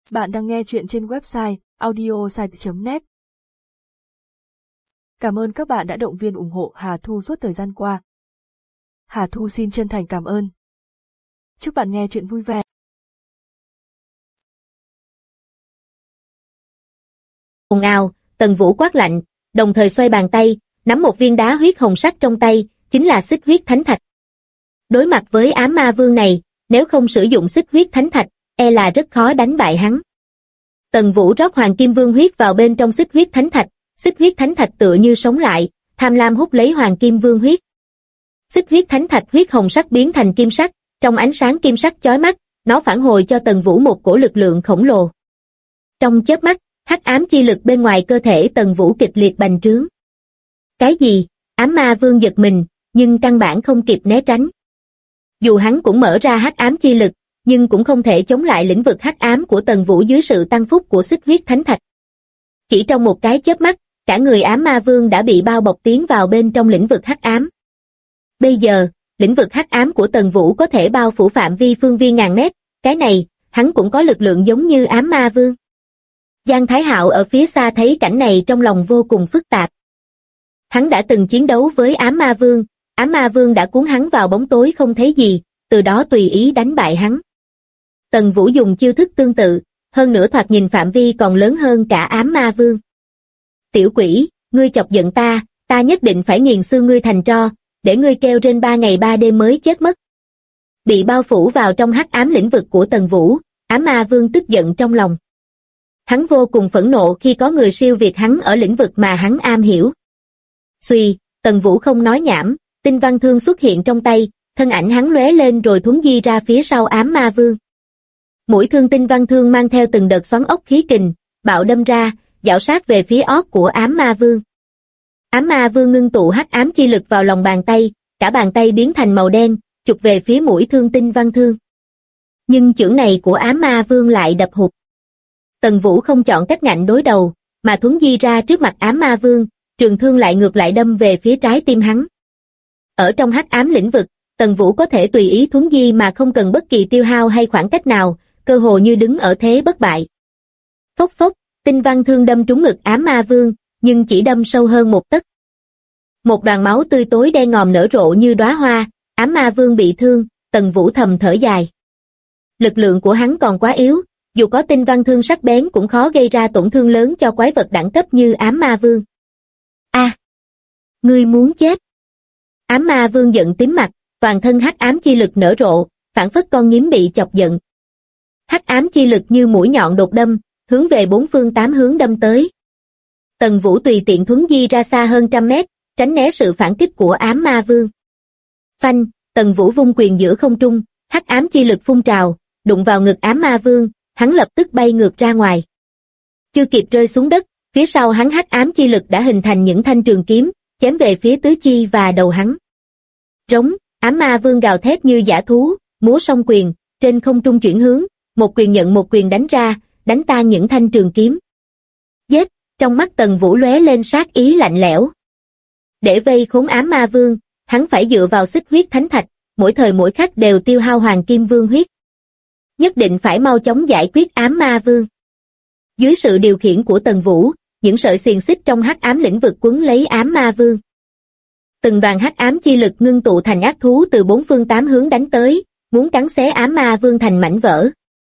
Bạn đang nghe chuyện trên website audiosite.net. Cảm ơn các bạn đã động viên ủng hộ Hà Thu suốt thời gian qua. Hà Thu xin chân thành cảm ơn. Chúc bạn nghe chuyện vui vẻ. Ồn ào, Tần Vũ quát lạnh, đồng thời xoay bàn tay, nắm một viên đá huyết hồng sắc trong tay, chính là xích huyết thánh thạch. Đối mặt với ám ma vương này, nếu không sử dụng xích huyết thánh thạch, e là rất khó đánh bại hắn. Tần Vũ rót hoàng kim vương huyết vào bên trong xích huyết thánh thạch tựa như sống lại, tham lam hút lấy hoàng kim vương huyết. Xích huyết thánh thạch huyết hồng sắc biến thành kim sắc, trong ánh sáng kim sắc chói mắt, nó phản hồi cho Tần Vũ một cổ lực lượng khổng lồ. Trong chớp mắt, hắc ám chi lực bên ngoài cơ thể Tần Vũ kịch liệt bành trướng. Cái gì? Ám ma vương giật mình, nhưng căn bản không kịp né tránh. Dù hắn cũng mở ra hắc ám chi lực, nhưng cũng không thể chống lại lĩnh vực hắc ám của Tần Vũ dưới sự tăng phúc của xích huyết thánh thạch. Chỉ trong một cái chớp mắt, cả người ám ma vương đã bị bao bọc tiến vào bên trong lĩnh vực hắc ám. Bây giờ, lĩnh vực hắc ám của Tần Vũ có thể bao phủ phạm vi phương viên ngàn mét, cái này, hắn cũng có lực lượng giống như ám ma vương. Giang Thái Hạo ở phía xa thấy cảnh này trong lòng vô cùng phức tạp. Hắn đã từng chiến đấu với ám ma vương đã cuốn hắn vào bóng tối không thấy gì, từ đó tùy ý đánh bại hắn. Tần Vũ dùng chiêu thức tương tự, hơn nữa thoạt nhìn phạm vi còn lớn hơn cả ám ma vương. Tiểu quỷ, ngươi chọc giận ta nhất định phải nghiền xương ngươi thành tro, để ngươi kêu trên 3 ngày 3 đêm mới chết mất. Bị bao phủ vào trong hắc ám lĩnh vực của Tần Vũ, ám ma vương tức giận trong lòng. Hắn vô cùng phẫn nộ khi có người siêu việt hắn ở lĩnh vực mà hắn am hiểu. Xuy, Tần Vũ không nói nhảm, tinh văn thương xuất hiện trong tay, thân ảnh hắn lóe lên rồi thuấn di ra phía sau ám ma vương. Mũi thương tinh văn thương mang theo từng đợt xoắn ốc khí kình, bạo đâm ra, dạo sát về phía ót của ám ma vương. Ám ma vương ngưng tụ hắc ám chi lực vào lòng bàn tay, cả bàn tay biến thành màu đen, chụp về phía mũi thương tinh văn thương. Nhưng chưởng này của ám ma vương lại đập hụt. Tần Vũ không chọn cách ngạnh đối đầu, mà thuấn di ra trước mặt ám ma vương, trường thương lại ngược lại đâm về phía trái tim hắn. Ở trong hắc ám lĩnh vực, Tần Vũ có thể tùy ý thuấn di mà không cần bất kỳ tiêu hao hay khoảng cách nào, cơ hồ như đứng ở thế bất bại. Phốc phốc, tinh văn thương đâm trúng ngực ám ma vương, nhưng chỉ đâm sâu hơn một tấc. Một đoàn máu tươi tối đen ngòm nở rộ như đóa hoa, ám ma vương bị thương, Tần Vũ thầm thở dài. Lực lượng của hắn còn quá yếu, dù có tinh văn thương sắc bén cũng khó gây ra tổn thương lớn cho quái vật đẳng cấp như ám ma vương. A, ngươi muốn chết. Ám ma vương giận tím mặt, toàn thân hắc ám chi lực nở rộ, phảng phất con nhím bị chọc giận. Hắc ám chi lực như mũi nhọn đột đâm, hướng về 4 phương 8 hướng đâm tới. Tần Vũ tùy tiện thuấn di ra xa hơn 100 mét, tránh né sự phản kích của ám ma vương. Phanh, Tần Vũ vung quyền giữa không trung, hắc ám chi lực phun trào, đụng vào ngực ám ma vương, hắn lập tức bay ngược ra ngoài. Chưa kịp rơi xuống đất, phía sau hắn hắc ám chi lực đã hình thành những thanh trường kiếm, chém về phía tứ chi và đầu hắn. Rống, ám ma vương gào thét như dã thú, múa song quyền, trên không trung chuyển hướng, một quyền nhận một quyền đánh ra, đánh tan những thanh trường kiếm. Giết, trong mắt Tần Vũ lóe lên sát ý lạnh lẽo. Để vây khốn ám ma vương, hắn phải dựa vào xích huyết thánh thạch, mỗi thời mỗi khắc đều tiêu hao hoàng kim vương huyết. Nhất định phải mau chóng giải quyết ám ma vương. Dưới sự điều khiển của Tần Vũ, những sợi xiềng xích trong hắc ám lĩnh vực quấn lấy ám ma vương. Từng đoàn hắc ám chi lực ngưng tụ thành ác thú từ 4 phương 8 hướng đánh tới, muốn cắn xé ám ma vương thành mảnh vỡ.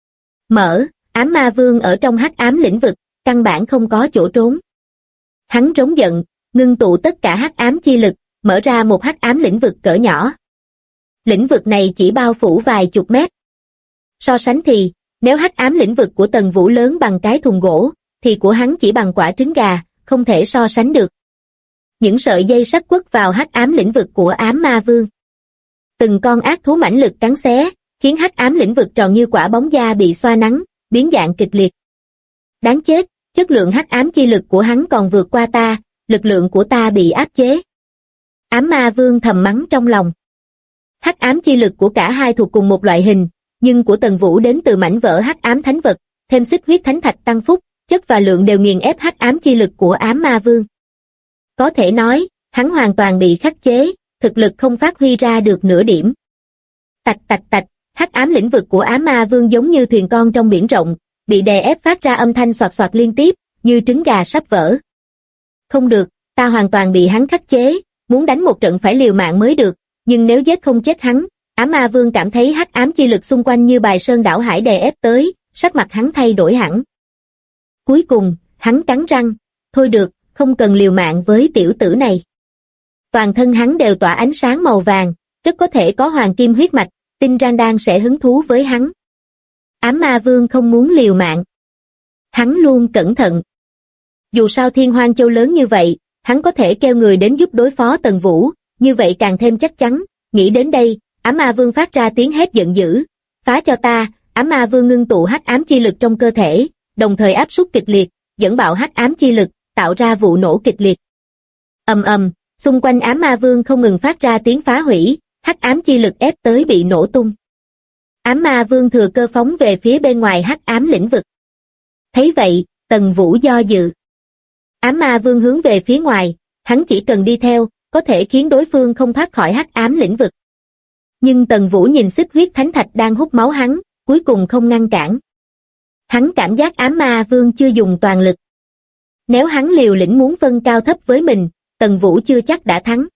Ám ma vương ở trong hắc ám lĩnh vực, căn bản không có chỗ trốn. Hắn rống giận, ngưng tụ tất cả hắc ám chi lực, mở ra một hắc ám lĩnh vực cỡ nhỏ. Lĩnh vực này chỉ bao phủ vài chục mét. So sánh thì, nếu hắc ám lĩnh vực của Tần Vũ lớn bằng cái thùng gỗ, thì của hắn chỉ bằng quả trứng gà, không thể so sánh được. Những sợi dây sắt quất vào hắc ám lĩnh vực của ám ma vương. Từng con ác thú mãnh lực cắn xé, khiến hắc ám lĩnh vực tròn như quả bóng da bị xoa nắng, biến dạng kịch liệt. Đáng chết, chất lượng hắc ám chi lực của hắn còn vượt qua ta, lực lượng của ta bị áp chế. Ám ma vương thầm mắng trong lòng. Hắc ám chi lực của cả hai thuộc cùng một loại hình, nhưng của Tần Vũ đến từ mảnh vỡ hắc ám thánh vật, thêm xích huyết thánh thạch tăng phúc, chất và lượng đều nghiền ép hắc ám chi lực của ám ma vương. Có thể nói, hắn hoàn toàn bị khắc chế, thực lực không phát huy ra được nửa điểm. Tạch tạch tạch, hắc ám lĩnh vực của ám ma vương giống như thuyền con trong biển rộng, bị đè ép phát ra âm thanh xoạt xoạt liên tiếp, như trứng gà sắp vỡ. Không được, ta hoàn toàn bị hắn khắc chế, muốn đánh một trận phải liều mạng mới được, nhưng nếu giết không chết hắn. Ám Ma Vương cảm thấy hắc ám chi lực xung quanh như bài sơn đảo hải đè ép tới, sắc mặt hắn thay đổi hẳn. Cuối cùng, hắn cắn răng, thôi được, không cần liều mạng với tiểu tử này. Toàn thân hắn đều tỏa ánh sáng màu vàng, rất có thể có hoàng kim huyết mạch, tin Randan sẽ hứng thú với hắn. Ám Ma Vương không muốn liều mạng. Hắn luôn cẩn thận. Dù sao Thiên Hoang Châu lớn như vậy, hắn có thể kêu người đến giúp đối phó Tần Vũ, như vậy càng thêm chắc chắn. Nghĩ đến đây, Ám Ma Vương phát ra tiếng hét giận dữ. Phá cho ta! Ám Ma Vương ngưng tụ hắc ám chi lực trong cơ thể, đồng thời áp suất kịch liệt, dẫn bạo hắc ám chi lực, tạo ra vụ nổ kịch liệt. Ầm ầm, xung quanh Ám Ma Vương không ngừng phát ra tiếng phá hủy, hắc ám chi lực ép tới bị nổ tung. Ám Ma Vương thừa cơ phóng về phía bên ngoài hắc ám lĩnh vực. Thấy vậy, Tần Vũ do dự. Ám Ma Vương hướng về phía ngoài, hắn chỉ cần đi theo, có thể khiến đối phương không thoát khỏi hắc ám lĩnh vực. Nhưng Tần Vũ nhìn xích huyết thánh thạch đang hút máu hắn, cuối cùng không ngăn cản. Hắn cảm giác Ám Ma Vương chưa dùng toàn lực. Nếu hắn liều lĩnh muốn phân cao thấp với mình, Tần Vũ chưa chắc đã thắng.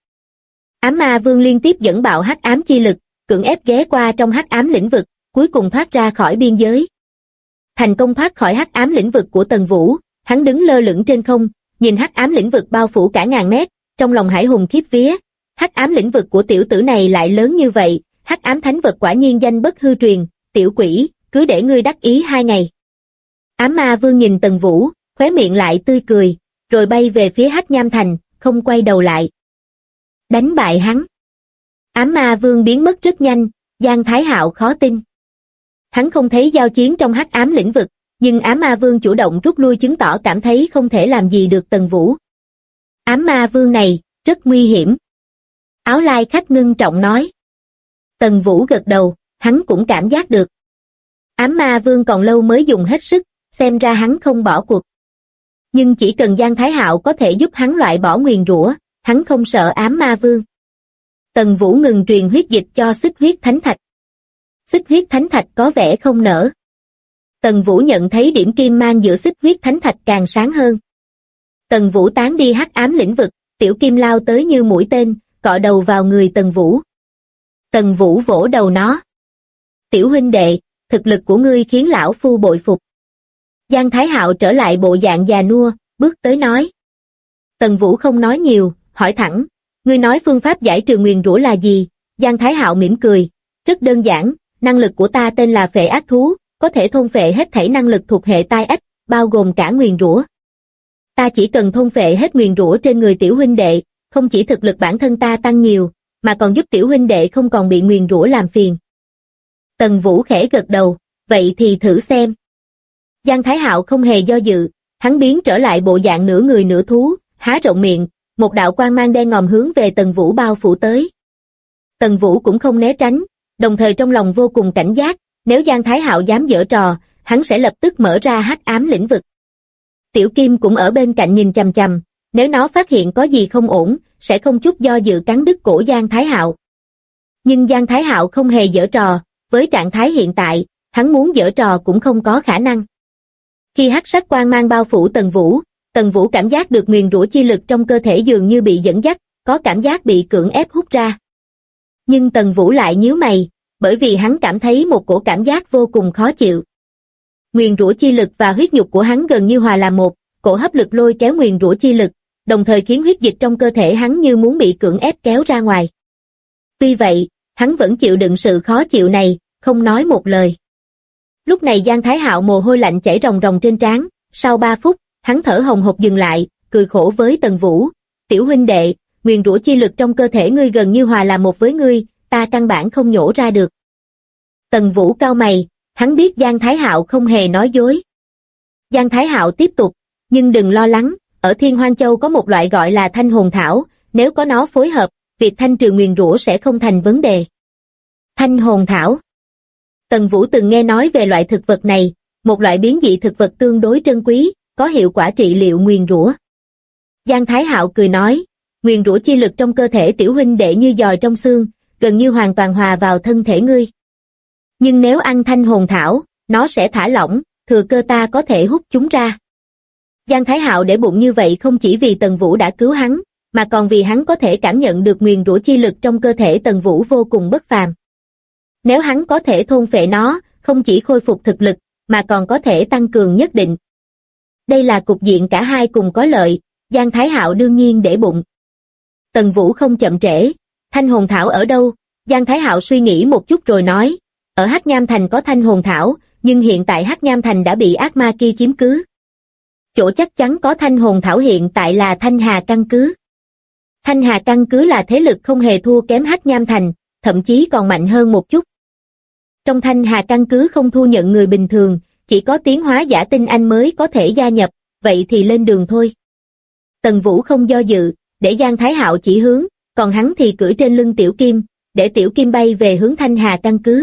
Ám Ma Vương liên tiếp dẫn bạo hắc ám chi lực, cưỡng ép ghé qua trong hắc ám lĩnh vực, cuối cùng thoát ra khỏi biên giới. Thành công thoát khỏi hắc ám lĩnh vực của Tần Vũ, hắn đứng lơ lửng trên không, nhìn hắc ám lĩnh vực bao phủ cả ngàn mét, trong lòng hải hùng khiếp vía. Hắc ám lĩnh vực của tiểu tử này lại lớn như vậy, hắc ám thánh vật quả nhiên danh bất hư truyền, tiểu quỷ, cứ để ngươi đắc ý 2 ngày. Ám Ma Vương nhìn Tần Vũ, khóe miệng lại tươi cười, rồi bay về phía Hắc Nham Thành, không quay đầu lại. Đánh bại hắn. Ám Ma Vương biến mất rất nhanh, Giang Thái Hạo khó tin. Hắn không thấy giao chiến trong hắc ám lĩnh vực, nhưng Ám Ma Vương chủ động rút lui chứng tỏ cảm thấy không thể làm gì được Tần Vũ. Ám Ma Vương này, rất nguy hiểm. Áo lai khách ngưng trọng nói. Tần Vũ gật đầu, hắn cũng cảm giác được. Ám Ma Vương còn lâu mới dùng hết sức, xem ra hắn không bỏ cuộc. Nhưng chỉ cần Giang Thái Hạo có thể giúp hắn loại bỏ nguyền rủa, hắn không sợ Ám Ma Vương. Tần Vũ ngừng truyền huyết dịch cho xích huyết thánh thạch. Xích huyết thánh thạch có vẻ không nở. Tần Vũ nhận thấy điểm kim mang giữa xích huyết thánh thạch càng sáng hơn. Tần Vũ tán đi hắc ám lĩnh vực, tiểu kim lao tới như mũi tên, cọ đầu vào người Tần Vũ. Tần Vũ vỗ đầu nó. Tiểu huynh đệ, thực lực của ngươi khiến lão phu bội phục. Giang Thái Hạo trở lại bộ dạng già nua, bước tới nói. Tần Vũ không nói nhiều, hỏi thẳng, ngươi nói phương pháp giải trừ nguyền rủa là gì? Giang Thái Hạo mỉm cười, rất đơn giản, năng lực của ta tên là phệ ác thú, có thể thôn phệ hết thảy năng lực thuộc hệ tai ách, bao gồm cả nguyền rủa. Ta chỉ cần thôn phệ hết nguyền rủa trên người tiểu huynh đệ, không chỉ thực lực bản thân ta tăng nhiều, mà còn giúp tiểu huynh đệ không còn bị nguyền rủa làm phiền. Tần Vũ khẽ gật đầu, vậy thì thử xem. Giang Thái Hạo không hề do dự, hắn biến trở lại bộ dạng nửa người nửa thú, há rộng miệng, một đạo quang mang đen ngòm hướng về Tần Vũ bao phủ tới. Tần Vũ cũng không né tránh, đồng thời trong lòng vô cùng cảnh giác, nếu Giang Thái Hạo dám giở trò, hắn sẽ lập tức mở ra hắc ám lĩnh vực. Tiểu Kim cũng ở bên cạnh nhìn chằm chằm, nếu nó phát hiện có gì không ổn, sẽ không chút do dự cắn đứt cổ Giang Thái Hạo. Nhưng Giang Thái Hạo không hề giở trò, với trạng thái hiện tại, hắn muốn giở trò cũng không có khả năng. Khi hắc sắc quang mang bao phủ Tần Vũ cảm giác được nguyền rủa chi lực trong cơ thể dường như bị dẫn dắt, có cảm giác bị cưỡng ép hút ra. Nhưng Tần Vũ lại nhíu mày, bởi vì hắn cảm thấy một cổ cảm giác vô cùng khó chịu. Nguyền rủa chi lực và huyết nhục của hắn gần như hòa làm một, cổ hấp lực lôi kéo nguyền rủa chi lực, đồng thời khiến huyết dịch trong cơ thể hắn như muốn bị cưỡng ép kéo ra ngoài. Tuy vậy, hắn vẫn chịu đựng sự khó chịu này, không nói một lời. Lúc này Giang Thái Hạo mồ hôi lạnh chảy ròng ròng trên trán, sau 3 phút, hắn thở hồng hộc dừng lại, cười khổ với Tần Vũ, tiểu huynh đệ, nguyền rủa chi lực trong cơ thể ngươi gần như hòa làm một với ngươi, ta căn bản không nhổ ra được. Tần Vũ cau mày, hắn biết Giang Thái Hạo không hề nói dối. Giang Thái Hạo tiếp tục, nhưng đừng lo lắng, ở Thiên Hoang Châu có một loại gọi là thanh hồn thảo, nếu có nó phối hợp, việc thanh trừ nguyền rủa sẽ không thành vấn đề. Thanh hồn thảo. Tần Vũ từng nghe nói về loại thực vật này, một loại biến dị thực vật tương đối trân quý, có hiệu quả trị liệu nguyền rủa. Giang Thái Hạo cười nói, nguyền rủa chi lực trong cơ thể tiểu huynh đệ như giòi trong xương, gần như hoàn toàn hòa vào thân thể ngươi. Nhưng nếu ăn thanh hồn thảo, nó sẽ thả lỏng, thừa cơ ta có thể hút chúng ra. Giang Thái Hạo để bụng như vậy không chỉ vì Tần Vũ đã cứu hắn, mà còn vì hắn có thể cảm nhận được nguyền rủa chi lực trong cơ thể Tần Vũ vô cùng bất phàm. Nếu hắn có thể thôn phệ nó, không chỉ khôi phục thực lực, mà còn có thể tăng cường nhất định. Đây là cục diện cả hai cùng có lợi, Giang Thái Hạo đương nhiên để bụng. Tần Vũ không chậm trễ, thanh hồn thảo ở đâu? Giang Thái Hạo suy nghĩ một chút rồi nói, ở Hắc Nham Thành có thanh hồn thảo, nhưng hiện tại Hắc Nham Thành đã bị ác ma kia chiếm cứ. Chỗ chắc chắn có thanh hồn thảo hiện tại là Thanh Hà căn cứ. Thanh Hà căn cứ là thế lực không hề thua kém Hắc Nham Thành, thậm chí còn mạnh hơn một chút. Trong Thanh Hà căn cứ không thu nhận người bình thường, chỉ có tiến hóa giả tinh anh mới có thể gia nhập, vậy thì lên đường thôi. Tần Vũ không do dự, để Giang Thái Hạo chỉ hướng, còn hắn thì cưỡi trên lưng Tiểu Kim, để Tiểu Kim bay về hướng Thanh Hà căn cứ.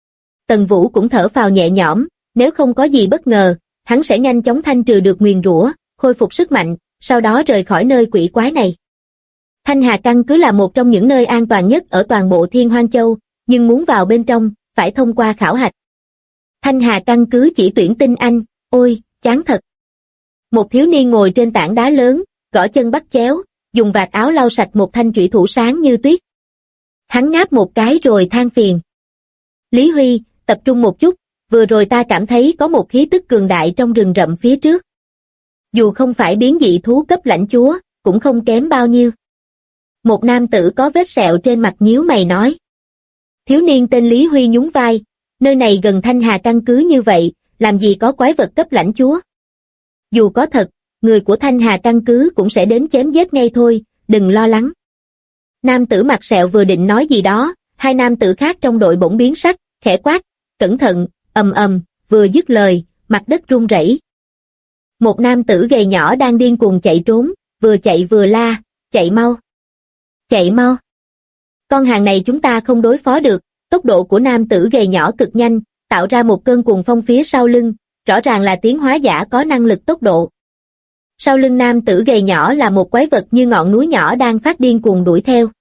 Tần Vũ cũng thở phào nhẹ nhõm, nếu không có gì bất ngờ, hắn sẽ nhanh chóng thanh trừ được nguyền rủa, khôi phục sức mạnh, sau đó rời khỏi nơi quỷ quái này. Thanh Hà căn cứ là một trong những nơi an toàn nhất ở toàn bộ Thiên Hoang Châu, nhưng muốn vào bên trong, phải thông qua khảo hạch. Thanh Hà căn cứ chỉ tuyển tinh anh, ôi, chán thật. Một thiếu niên ngồi trên tảng đá lớn, gõ chân bắt chéo, dùng vạt áo lau sạch một thanh chủy thủ sáng như tuyết. Hắn ngáp một cái rồi than phiền. Lý Huy, tập trung một chút, vừa rồi ta cảm thấy có một khí tức cường đại trong rừng rậm phía trước. Dù không phải biến dị thú cấp lãnh chúa, cũng không kém bao nhiêu. Một nam tử có vết sẹo trên mặt nhíu mày nói. Thiếu niên tên Lý Huy nhún vai, nơi này gần Thanh Hà căn cứ như vậy, làm gì có quái vật cấp lãnh chúa. Dù có thật, người của Thanh Hà căn cứ cũng sẽ đến chém giết ngay thôi, đừng lo lắng. Nam tử mặt sẹo vừa định nói gì đó, hai nam tử khác trong đội bỗng biến sắc, khẽ quát, cẩn thận, ầm ầm, vừa dứt lời, mặt đất rung rẩy. Một nam tử gầy nhỏ đang điên cuồng chạy trốn, vừa chạy vừa la, chạy mau. Chạy mau. Con hàng này chúng ta không đối phó được, tốc độ của nam tử gầy nhỏ cực nhanh, tạo ra một cơn cuồng phong phía sau lưng, rõ ràng là tiến hóa giả có năng lực tốc độ. Sau lưng nam tử gầy nhỏ là một quái vật như ngọn núi nhỏ đang phát điên cuồng đuổi theo.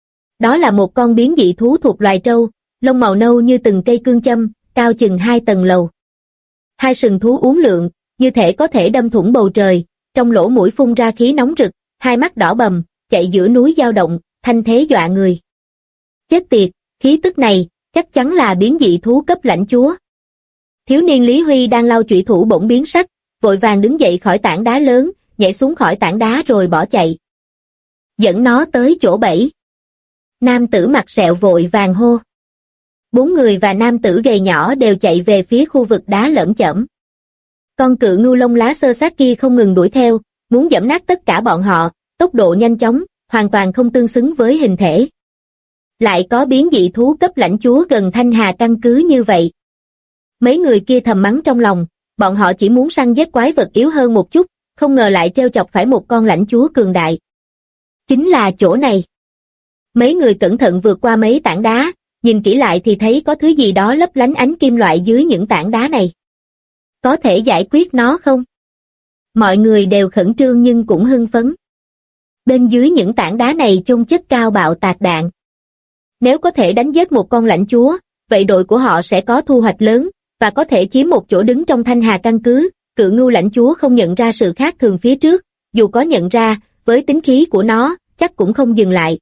Đó là một con biến dị thú thuộc loài trâu, lông màu nâu như từng cây cương châm, cao chừng 2 tầng lầu. Hai sừng thú uốn lượn, như thể có thể đâm thủng bầu trời, trong lỗ mũi phun ra khí nóng rực, hai mắt đỏ bầm, chạy giữa núi dao động, thanh thế dọa người. Chết tiệt, khí tức này, chắc chắn là biến dị thú cấp lãnh chúa. Thiếu niên Lý Huy đang lau chủy thủ bỗng biến sắc, vội vàng đứng dậy khỏi tảng đá lớn, nhảy xuống khỏi tảng đá rồi bỏ chạy. Dẫn nó tới chỗ bẫy. Nam tử mặt sẹo vội vàng hô. 4 người và nam tử gầy nhỏ đều chạy về phía khu vực đá lởm chởm. Con cự ngưu lông lá xơ xác kia không ngừng đuổi theo, muốn giẫm nát tất cả bọn họ, tốc độ nhanh chóng, hoàn toàn không tương xứng với hình thể. Lại có biến dị thú cấp lãnh chúa gần Thanh Hà căn cứ như vậy. Mấy người kia thầm mắng trong lòng, bọn họ chỉ muốn săn giết quái vật yếu hơn một chút, không ngờ lại trêu chọc phải một con lãnh chúa cường đại. Chính là chỗ này. Mấy người cẩn thận vượt qua mấy tảng đá, nhìn kỹ lại thì thấy có thứ gì đó lấp lánh ánh kim loại dưới những tảng đá này. Có thể giải quyết nó không? Mọi người đều khẩn trương nhưng cũng hưng phấn. Bên dưới những tảng đá này chông chất cao bạo tạc đạn. Nếu có thể đánh giết một con lãnh chúa, vậy đội của họ sẽ có thu hoạch lớn, và có thể chiếm một chỗ đứng trong Thanh Hà căn cứ. Cự ngưu lãnh chúa không nhận ra sự khác thường phía trước, dù có nhận ra, với tính khí của nó, chắc cũng không dừng lại.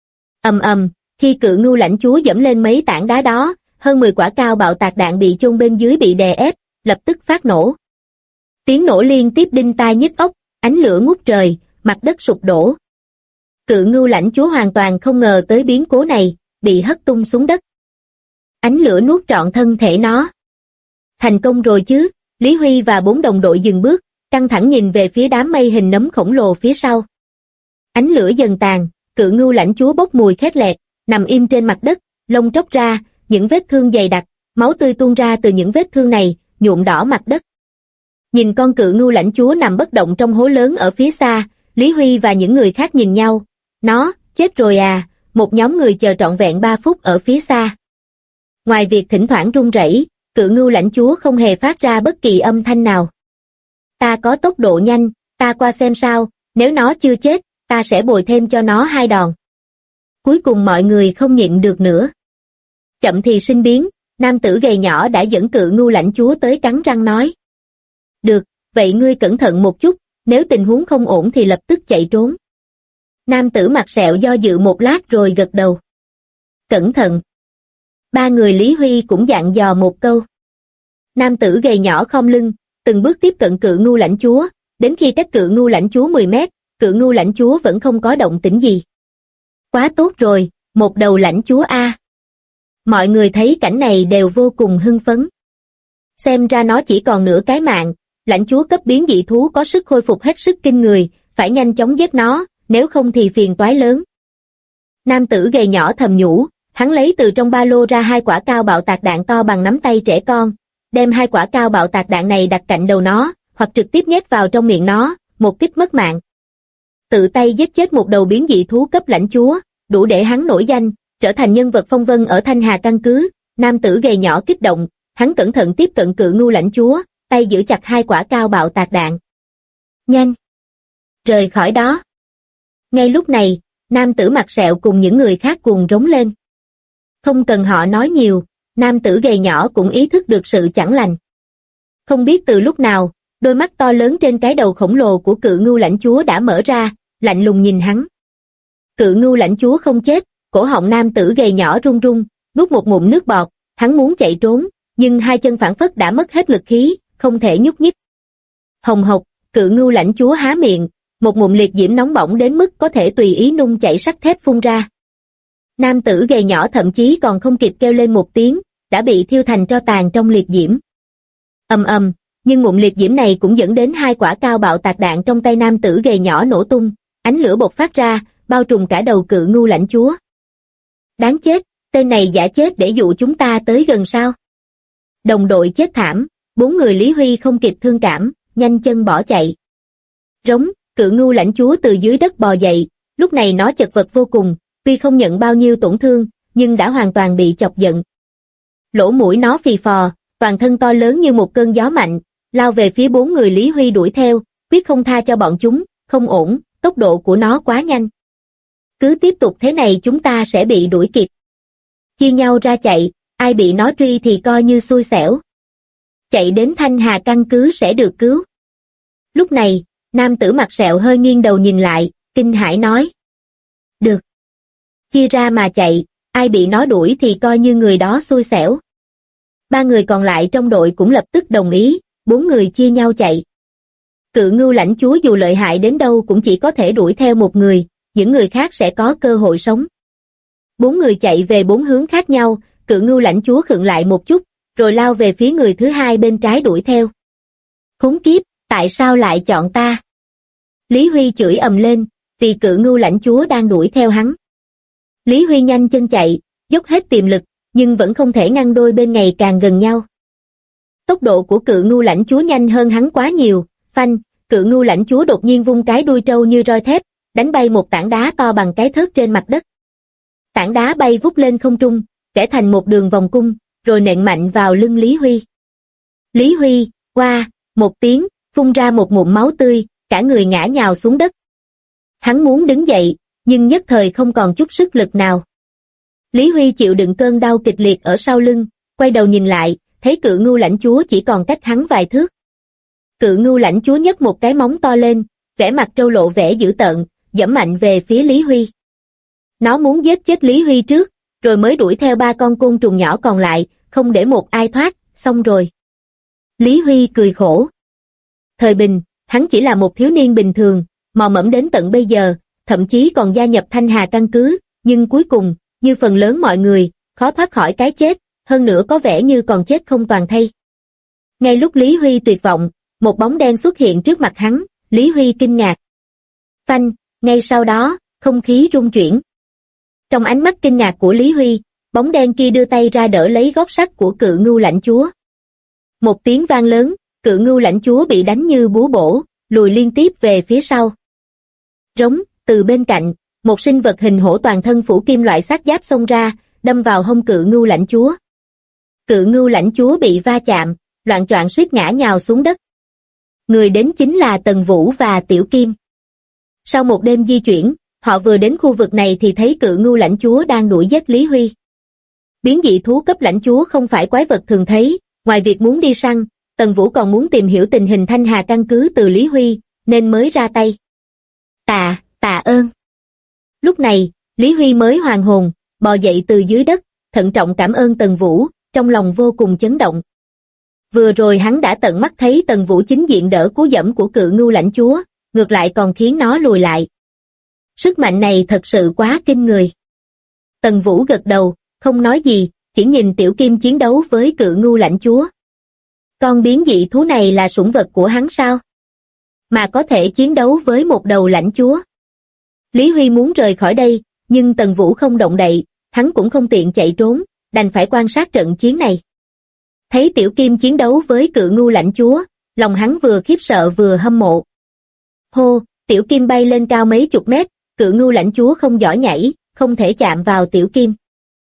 Ầm ầm, khi cự ngưu lãnh chúa dẫm lên mấy tảng đá đó, hơn 10 quả cao bạo tạc đạn bị chôn bên dưới bị đè ép, lập tức phát nổ. Tiếng nổ liên tiếp đinh tai nhức óc, ánh lửa ngút trời, mặt đất sụp đổ. Cự ngưu lãnh chúa hoàn toàn không ngờ tới biến cố này, bị hất tung xuống đất. Ánh lửa nuốt trọn thân thể nó. Thành công rồi chứ? Lý Huy và 4 đồng đội dừng bước, căng thẳng nhìn về phía đám mây hình nấm khổng lồ phía sau. Ánh lửa dần tàn, cự ngưu lãnh chúa bốc mùi khét lẹt, nằm im trên mặt đất, lông tróc ra, những vết thương dày đặc, máu tươi tuôn ra từ những vết thương này, nhuộm đỏ mặt đất. Nhìn con cự ngưu lãnh chúa nằm bất động trong hố lớn ở phía xa, Lý Huy và những người khác nhìn nhau. Nó, chết rồi à, một nhóm người chờ trọn vẹn 3 phút ở phía xa. Ngoài việc thỉnh thoảng run rẩy, cự ngưu lãnh chúa không hề phát ra bất kỳ âm thanh nào. Ta có tốc độ nhanh, ta qua xem sao, nếu nó chưa chết, ta sẽ bồi thêm cho nó 2 đòn. Cuối cùng mọi người không nhịn được nữa. Chậm thì sinh biến, nam tử gầy nhỏ đã dẫn cự ngưu lãnh chúa tới cắn răng nói. Được, vậy ngươi cẩn thận một chút, nếu tình huống không ổn thì lập tức chạy trốn. Nam tử mặt sẹo do dự một lát rồi gật đầu. Cẩn thận. Ba người Lý Huy cũng dặn dò một câu. Nam tử gầy nhỏ khom lưng, từng bước tiếp cận Cự Ngưu lãnh chúa, đến khi cách Cự Ngưu lãnh chúa 10 mét, Cự Ngưu lãnh chúa vẫn không có động tĩnh gì. Quá tốt rồi, một đầu lãnh chúa A. Mọi người thấy cảnh này đều vô cùng hưng phấn. Xem ra nó chỉ còn nửa cái mạng, lãnh chúa cấp biến dị thú có sức khôi phục hết sức kinh người, phải nhanh chóng giết nó, nếu không thì phiền toái lớn. Nam tử gầy nhỏ thầm nhủ, hắn lấy từ trong ba lô ra 2 quả cao bạo tạc đạn to bằng nắm tay trẻ con, đem 2 quả cao bạo tạc đạn này đặt cạnh đầu nó, hoặc trực tiếp nhét vào trong miệng nó, một kích mất mạng. Tự tay giết chết một đầu biến dị thú cấp lãnh chúa, đủ để hắn nổi danh, trở thành nhân vật phong vân ở Thanh Hà căn cứ. Nam tử gầy nhỏ kích động, hắn cẩn thận tiếp cận Cự Ngưu lãnh chúa, tay giữ chặt 2 quả cao bạo tạc đạn. Nhanh! Rời khỏi đó! Ngay lúc này, nam tử mặt sẹo cùng những người khác cùng rống lên. Không cần họ nói nhiều, nam tử gầy nhỏ cũng ý thức được sự chẳng lành. Không biết từ lúc nào, đôi mắt to lớn trên cái đầu khổng lồ của Cự Ngưu lãnh chúa đã mở ra, lạnh lùng nhìn hắn. Cự Ngưu lãnh chúa không chết, cổ họng nam tử gầy nhỏ run run, nuốt một ngụm nước bọt, hắn muốn chạy trốn, nhưng 2 chân phảng phất đã mất hết lực khí, không thể nhúc nhích. Hồng hộc, Cự Ngưu lãnh chúa há miệng, một ngụm liệt diễm nóng bỏng đến mức có thể tùy ý nung chảy sắt thép phun ra. Nam tử gầy nhỏ thậm chí còn không kịp kêu lên một tiếng, đã bị thiêu thành tro tàn trong liệt diễm. Ầm ầm, nhưng ngụm liệt diễm này cũng dẫn đến 2 quả cao bạo tạc đạn trong tay nam tử gầy nhỏ nổ tung, ánh lửa bộc phát ra, bao trùm cả đầu Cự Ngưu lãnh chúa. Đáng chết, tên này giả chết để dụ chúng ta tới gần sao? Đồng đội chết thảm, 4 người Lý Huy không kịp thương cảm, nhanh chân bỏ chạy. Rống, Cự Ngưu lãnh chúa từ dưới đất bò dậy, lúc này nó chật vật vô cùng, tuy không nhận bao nhiêu tổn thương, nhưng đã hoàn toàn bị chọc giận. Lỗ mũi nó phì phò, toàn thân to lớn như một cơn gió mạnh, lao về phía 4 người Lý Huy đuổi theo, quyết không tha cho bọn chúng, không ổn, tốc độ của nó quá nhanh. Cứ tiếp tục thế này chúng ta sẽ bị đuổi kịp. Chia nhau ra chạy, ai bị nó truy thì coi như xui xẻo. Chạy đến Thanh Hà căn cứ sẽ được cứu. Lúc này, nam tử mặt sẹo hơi nghiêng đầu nhìn lại, kinh hãi nói. Được. Chia ra mà chạy, ai bị nó đuổi thì coi như người đó xui xẻo. 3 người còn lại trong đội cũng lập tức đồng ý, 4 người chia nhau chạy. Cự Ngưu lãnh chúa dù lợi hại đến đâu cũng chỉ có thể đuổi theo một người, những người khác sẽ có cơ hội sống. 4 người chạy về 4 hướng khác nhau, Cự Ngưu lãnh chúa khựng lại một chút, rồi lao về phía người thứ hai bên trái đuổi theo. Khốn kiếp, tại sao lại chọn ta? Lý Huy chửi ầm lên, vì Cự Ngưu lãnh chúa đang đuổi theo hắn. Lý Huy nhanh chân chạy, dốc hết tiềm lực, nhưng vẫn không thể ngăn đôi bên ngày càng gần nhau. Tốc độ của Cự Ngưu lãnh chúa nhanh hơn hắn quá nhiều, phanh, Cự Ngưu lãnh chúa đột nhiên vung cái đuôi trâu như roi thép, đánh bay một tảng đá to bằng cái thớt trên mặt đất. Tảng đá bay vút lên không trung, vẽ thành một đường vòng cung, rồi nện mạnh vào lưng Lý Huy. Lý Huy, oa, một tiếng, phun ra một ngụm máu tươi, cả người ngã nhào xuống đất. Hắn muốn đứng dậy, nhưng nhất thời không còn chút sức lực nào. Lý Huy chịu đựng cơn đau kịch liệt ở sau lưng, quay đầu nhìn lại, thấy Cự Ngưu lãnh chúa chỉ còn cách hắn vài thước. Cự Ngưu lãnh chúa nhấc một cái móng to lên, vẻ mặt trâu lộ vẻ dữ tợn, giẫm mạnh về phía Lý Huy. Nó muốn giết chết Lý Huy trước, rồi mới đuổi theo 3 con côn trùng nhỏ còn lại, không để một ai thoát, xong rồi. Lý Huy cười khổ. Thời bình, hắn chỉ là một thiếu niên bình thường, mò mẫm đến tận bây giờ, thậm chí còn gia nhập Thanh Hà căn cứ, nhưng cuối cùng, như phần lớn mọi người, khó thoát khỏi cái chết, hơn nữa có vẻ như còn chết không toàn thây. Ngay lúc Lý Huy tuyệt vọng, một bóng đen xuất hiện trước mặt hắn, Lý Huy kinh ngạc. Phanh, ngay sau đó, không khí rung chuyển. Trong ánh mắt kinh ngạc của Lý Huy, bóng đen kia đưa tay ra đỡ lấy gót sắt của Cự Ngưu lãnh chúa. Một tiếng vang lớn, Cự Ngưu lãnh chúa bị đánh như búa bổ, lùi liên tiếp về phía sau. Rống, từ bên cạnh, một sinh vật hình hổ toàn thân phủ kim loại sát giáp xông ra, đâm vào hông Cự Ngưu lãnh chúa. Cự Ngưu lãnh chúa bị va chạm, loạng choạng suýt ngã nhào xuống đất. Người đến chính là Tần Vũ và Tiểu Kim. Sau một đêm di chuyển, họ vừa đến khu vực này thì thấy Cự Ngưu lãnh chúa đang đuổi giết Lý Huy. Biến dị thú cấp lãnh chúa không phải quái vật thường thấy, ngoài việc muốn đi săn, Tần Vũ còn muốn tìm hiểu tình hình Thanh Hà căn cứ từ Lý Huy, nên mới ra tay. Tạ ơn. Lúc này, Lý Huy mới hoàn hồn, bò dậy từ dưới đất, thận trọng cảm ơn Tần Vũ, trong lòng vô cùng chấn động. Vừa rồi hắn đã tận mắt thấy Tần Vũ chính diện đỡ cú dẫm của Cự Ngưu lãnh chúa, ngược lại còn khiến nó lùi lại. Sức mạnh này thật sự quá kinh người. Tần Vũ gật đầu, không nói gì, chỉ nhìn Tiểu Kim chiến đấu với Cự Ngưu lãnh chúa. Con biến dị thú này là sủng vật của hắn sao? Mà có thể chiến đấu với một đầu lãnh chúa. Lý Huy muốn rời khỏi đây, nhưng Tần Vũ không động đậy, hắn cũng không tiện chạy trốn, đành phải quan sát trận chiến này. Thấy Tiểu Kim chiến đấu với Cự Ngưu lãnh chúa, lòng hắn vừa khiếp sợ vừa hâm mộ. Hô, Tiểu Kim bay lên cao mấy chục mét, Cự Ngưu lãnh chúa không giỏi nhảy, không thể chạm vào Tiểu Kim.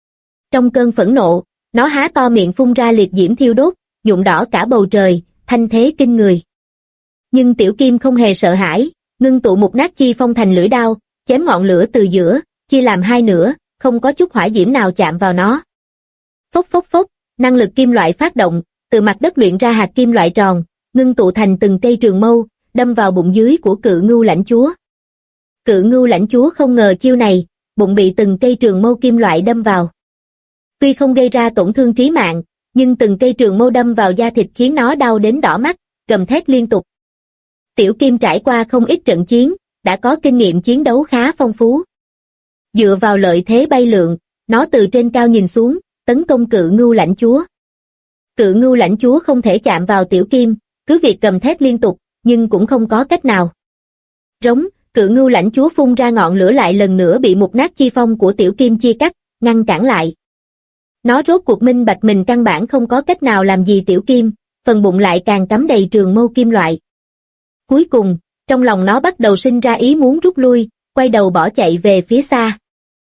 Trong cơn phẫn nộ, nó há to miệng phun ra liệt diễm thiêu đốt, nhuộm đỏ cả bầu trời, thanh thế kinh người. Nhưng Tiểu Kim không hề sợ hãi, ngưng tụ một nát chi phong thành lưỡi đao, chém ngọn lửa từ giữa, chia làm hai nửa, không có chút hỏa diễm nào chạm vào nó. Phốc phốc phốc, năng lực kim loại phát động, từ mặt đất luyện ra hạt kim loại tròn, ngưng tụ thành từng cây trường mâu, đâm vào bụng dưới của Cự Ngưu lãnh chúa. Cự Ngưu lãnh chúa không ngờ chiêu này, bụng bị từng cây trường mâu kim loại đâm vào. Tuy không gây ra tổn thương trí mạng, nhưng từng cây trường mâu đâm vào da thịt khiến nó đau đến đỏ mắt, gầm thét liên tục. Tiểu Kim trải qua không ít trận chiến, đã có kinh nghiệm chiến đấu khá phong phú. Dựa vào lợi thế bay lượn, nó từ trên cao nhìn xuống, tấn công Cự Ngưu lãnh chúa. Cự Ngưu lãnh chúa không thể chạm vào Tiểu Kim, cứ việc gầm thét liên tục, nhưng cũng không có cách nào. Rống, Cự Ngưu lãnh chúa phun ra ngọn lửa lại lần nữa bị một nát chi phong của Tiểu Kim chia cắt, ngăn cản lại. Nó rốt cuộc minh bạch mình căn bản không có cách nào làm gì Tiểu Kim, phần bụng lại càng cắm đầy trường mâu kim loại. Cuối cùng, trong lòng nó bắt đầu sinh ra ý muốn rút lui, quay đầu bỏ chạy về phía xa.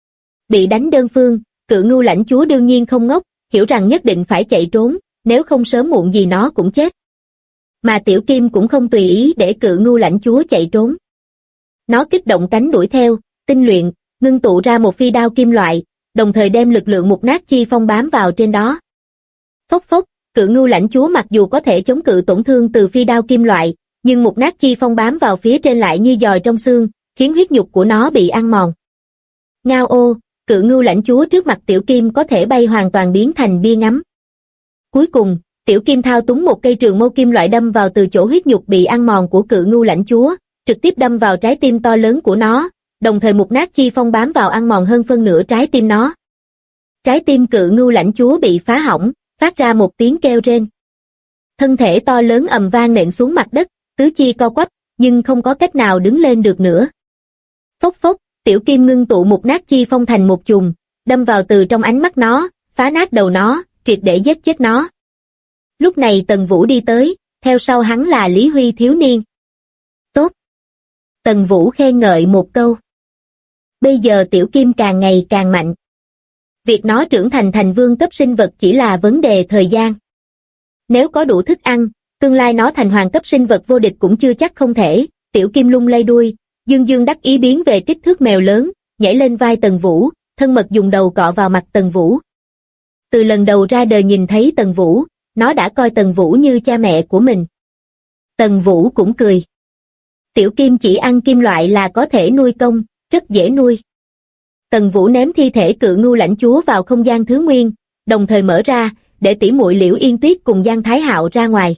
Bị đánh đơn phương, Cự Ngưu lãnh chúa đương nhiên không ngốc, hiểu rằng nhất định phải chạy trốn, nếu không sớm muộn gì nó cũng chết. Mà Tiểu Kim cũng không tùy ý để Cự Ngưu lãnh chúa chạy trốn. Nó kích động cánh đuổi theo, tinh luyện, ngưng tụ ra một phi đao kim loại, đồng thời đem lực lượng một nát chi phong bám vào trên đó. Phốc phốc, Cự Ngưu lãnh chúa mặc dù có thể chống cự tổn thương từ phi đao kim loại, nhưng một nát chi phong bám vào phía trên lại như giòi trong xương, khiến huyết nhục của nó bị ăn mòn. Ngao ô, Cự Ngưu lãnh chúa trước mặt Tiểu Kim có thể bay hoàn toàn biến thành bia ngắm. Cuối cùng, Tiểu Kim thao túng một cây trường mâu kim loại đâm vào từ chỗ huyết nhục bị ăn mòn của Cự Ngưu lãnh chúa, trực tiếp đâm vào trái tim to lớn của nó, đồng thời một nát chi phong bám vào ăn mòn hơn phân nửa trái tim nó. Trái tim Cự Ngưu lãnh chúa bị phá hỏng, phát ra một tiếng kêu rên. Thân thể to lớn ầm vang nện xuống mặt đất, tứ chi co quắp, nhưng không có cách nào đứng lên được nữa. Phốc phốc, Tiểu Kim ngưng tụ một nát chi phong thành một chùm, đâm vào từ trong ánh mắt nó, phá nát đầu nó, triệt để giết chết nó. Lúc này Tần Vũ đi tới, theo sau hắn là Lý Huy thiếu niên. Tốt. Tần Vũ khen ngợi một câu. Bây giờ Tiểu Kim càng ngày càng mạnh. Việc nó trưởng thành thành vương cấp sinh vật chỉ là vấn đề thời gian. Nếu có đủ thức ăn, tương lai nó thành hoàng cấp sinh vật vô địch cũng chưa chắc không thể. Tiểu Kim lung lay đuôi, dương dương đắc ý biến về kích thước mèo lớn, nhảy lên vai Tần Vũ, thân mật dùng đầu cọ vào mặt Tần Vũ. Từ lần đầu ra đời nhìn thấy Tần Vũ, nó đã coi Tần Vũ như cha mẹ của mình. Tần Vũ cũng cười. Tiểu Kim chỉ ăn kim loại là có thể nuôi công, rất dễ nuôi. Tần Vũ ném thi thể Cự Ngưu lãnh chúa vào không gian thứ nguyên, đồng thời mở ra, để tỉ muội Liễu Yên Tuyết cùng Giang Thái Hạo ra ngoài.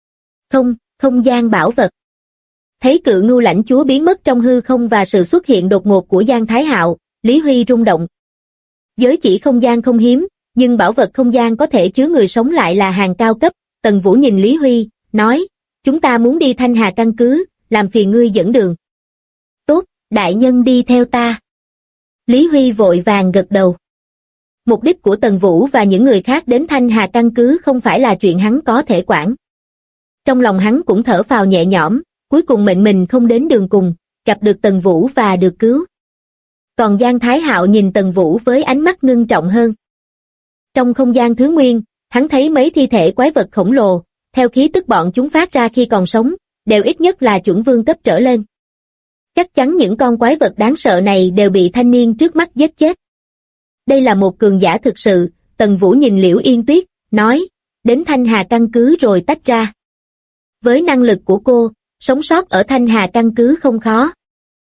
Không gian bảo vật. Thấy Cự Ngưu lãnh chúa biến mất trong hư không và sự xuất hiện đột ngột của Giang Thái Hạo, Lý Huy rung động. Giới chỉ không gian không hiếm, nhưng bảo vật không gian có thể chứa người sống lại là hàng cao cấp. Tần Vũ nhìn Lý Huy, nói, chúng ta muốn đi Thanh Hà căn cứ, làm phiền ngươi dẫn đường. Tốt, đại nhân đi theo ta. Lý Huy vội vàng gật đầu. Mục đích của Tần Vũ và những người khác đến Thanh Hà căn cứ không phải là chuyện hắn có thể quản. Trong lòng hắn cũng thở phào nhẹ nhõm, cuối cùng mệnh mình không đến đường cùng, gặp được Tần Vũ và được cứu. Còn Giang Thái Hạo nhìn Tần Vũ với ánh mắt ngưng trọng hơn. Trong không gian thứ nguyên, hắn thấy mấy thi thể quái vật khổng lồ, theo khí tức bọn chúng phát ra khi còn sống, đều ít nhất là chuẩn vương cấp trở lên. Chắc chắn những con quái vật đáng sợ này đều bị thanh niên trước mắt giết chết. Đây là một cường giả thực sự. Tần Vũ nhìn Liễu Yên Tuyết, nói, đến Thanh Hà căn cứ rồi tách ra. Với năng lực của cô, sống sót ở Thanh Hà căn cứ không khó.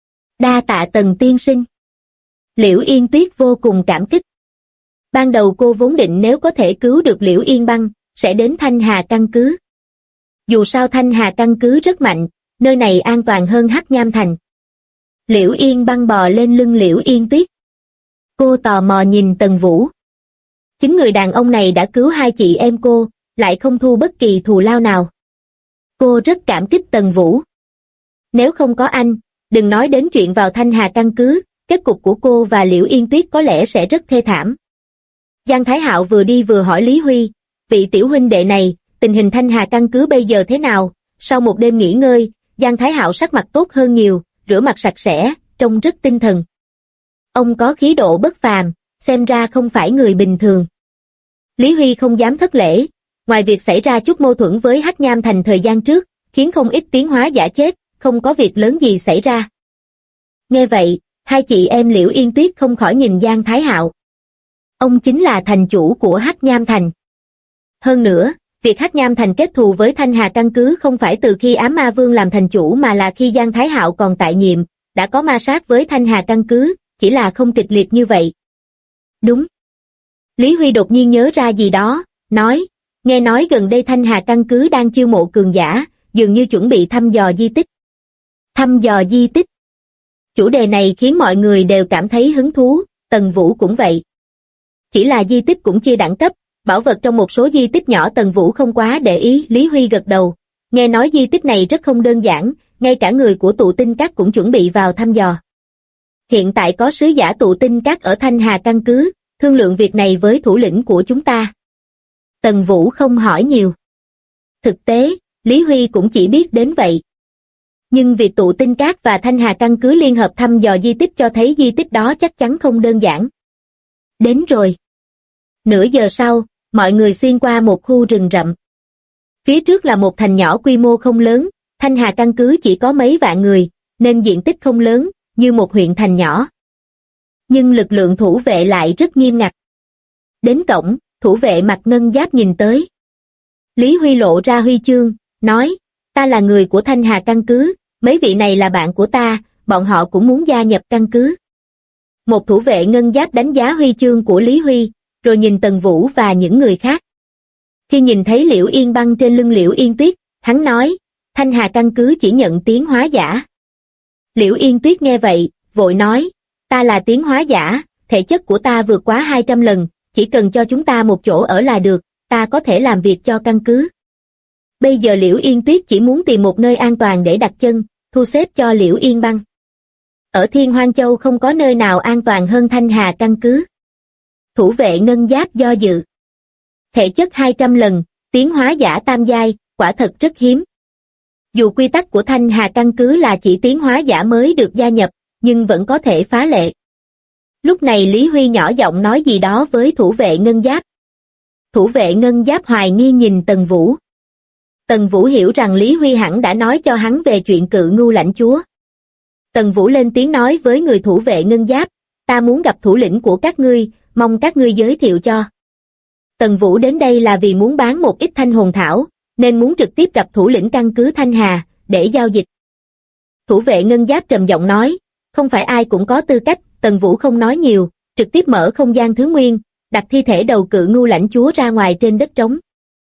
Đa tạ Tần tiên sinh. Liễu Yên Tuyết vô cùng cảm kích. Ban đầu cô vốn định nếu có thể cứu được Liễu Yên Băng, sẽ đến Thanh Hà căn cứ. Dù sao Thanh Hà căn cứ rất mạnh, nơi này an toàn hơn Hắc Nham Thành. Liễu Yên Băng bò lên lưng Liễu Yên Tuyết. Cô tò mò nhìn Tần Vũ. Chính người đàn ông này đã cứu hai chị em cô, lại không thu bất kỳ thù lao nào. Cô rất cảm kích Tần Vũ. Nếu không có anh, đừng nói đến chuyện vào Thanh Hà căn cứ, kết cục của cô và Liễu Yên Tuyết có lẽ sẽ rất thê thảm. Giang Thái Hạo vừa đi vừa hỏi Lý Huy, vị tiểu huynh đệ này, tình hình Thanh Hà căn cứ bây giờ thế nào? Sau một đêm nghỉ ngơi, Giang Thái Hạo sắc mặt tốt hơn nhiều, rửa mặt sạch sẽ, trông rất tinh thần. Ông có khí độ bất phàm, xem ra không phải người bình thường. Lý Huy không dám thất lễ, ngoài việc xảy ra chút mâu thuẫn với Hắc Nham Thành thời gian trước, khiến không ít tiến hóa giả chết, không có việc lớn gì xảy ra. Nghe vậy, hai chị em Liễu Yên Tuyết không khỏi nhìn Giang Thái Hạo. Ông chính là thành chủ của Hắc Nham Thành. Hơn nữa, việc Hắc Nham Thành kết thù với Thanh Hà căn cứ không phải từ khi Ám Ma Vương làm thành chủ mà là khi Giang Thái Hạo còn tại nhiệm, đã có ma sát với Thanh Hà căn cứ, chỉ là không kịch liệt như vậy. Đúng. Lý Huy đột nhiên nhớ ra gì đó, nói, nghe nói gần đây Thanh Hà căn cứ đang chiêu mộ cường giả, dường như chuẩn bị thăm dò di tích. Thăm dò di tích. Chủ đề này khiến mọi người đều cảm thấy hứng thú, Tần Vũ cũng vậy. Chỉ là di tích cũng chia đẳng cấp, bảo vật trong một số di tích nhỏ Tần Vũ không quá để ý. Lý Huy gật đầu, nghe nói di tích này rất không đơn giản, ngay cả người của tụ tinh các cũng chuẩn bị vào thăm dò. Hiện tại có sứ giả tụ tinh các ở Thanh Hà căn cứ, thương lượng việc này với thủ lĩnh của chúng ta. Tần Vũ không hỏi nhiều. Thực tế, Lý Huy cũng chỉ biết đến vậy. Nhưng việc tụ tinh các và Thanh Hà căn cứ liên hợp thăm dò di tích cho thấy di tích đó chắc chắn không đơn giản. Đến rồi. Nửa giờ sau, mọi người xuyên qua một khu rừng rậm. Phía trước là một thành nhỏ quy mô không lớn, Thanh Hà căn cứ chỉ có mấy vạn người, nên diện tích không lớn, như một huyện thành nhỏ. Nhưng lực lượng thủ vệ lại rất nghiêm ngặt. Đến cổng, thủ vệ mặc ngân giáp nhìn tới. Lý Huy lộ ra huy chương, nói, ta là người của Thanh Hà căn cứ, mấy vị này là bạn của ta, bọn họ cũng muốn gia nhập căn cứ. Một thủ vệ ngân giáp đánh giá huy chương của Lý Huy, rồi nhìn Tần Vũ và những người khác. Khi nhìn thấy Liễu Yên Băng trên lưng Liễu Yên Tuyết, hắn nói, Thanh Hà căn cứ chỉ nhận tiến hóa giả. Liễu Yên Tuyết nghe vậy, vội nói, ta là tiến hóa giả, thể chất của ta vượt quá 200 lần, chỉ cần cho chúng ta một chỗ ở là được, ta có thể làm việc cho căn cứ. Bây giờ Liễu Yên Tuyết chỉ muốn tìm một nơi an toàn để đặt chân, thu xếp cho Liễu Yên Băng. Ở Thiên Hoang Châu không có nơi nào an toàn hơn Thanh Hà căn cứ. Thủ vệ ngân giáp do dự. Thể chất 200 lần, tiến hóa giả tam giai, quả thật rất hiếm. Dù quy tắc của Thanh Hà căn cứ là chỉ tiến hóa giả mới được gia nhập, nhưng vẫn có thể phá lệ. Lúc này Lý Huy nhỏ giọng nói gì đó với thủ vệ ngân giáp. Thủ vệ ngân giáp hoài nghi nhìn Tần Vũ. Tần Vũ hiểu rằng Lý Huy hẳn đã nói cho hắn về chuyện Cự Ngưu lãnh chúa. Tần Vũ lên tiếng nói với người thủ vệ ngân giáp, ta muốn gặp thủ lĩnh của các ngươi, mong các ngươi giới thiệu cho. Tần Vũ đến đây là vì muốn bán một ít thanh hồn thảo, nên muốn trực tiếp gặp thủ lĩnh căn cứ Thanh Hà, để giao dịch. Thủ vệ ngân giáp trầm giọng nói, không phải ai cũng có tư cách. Tần Vũ không nói nhiều, trực tiếp mở không gian thứ nguyên, đặt thi thể đầu Cự Ngưu lãnh chúa ra ngoài trên đất trống.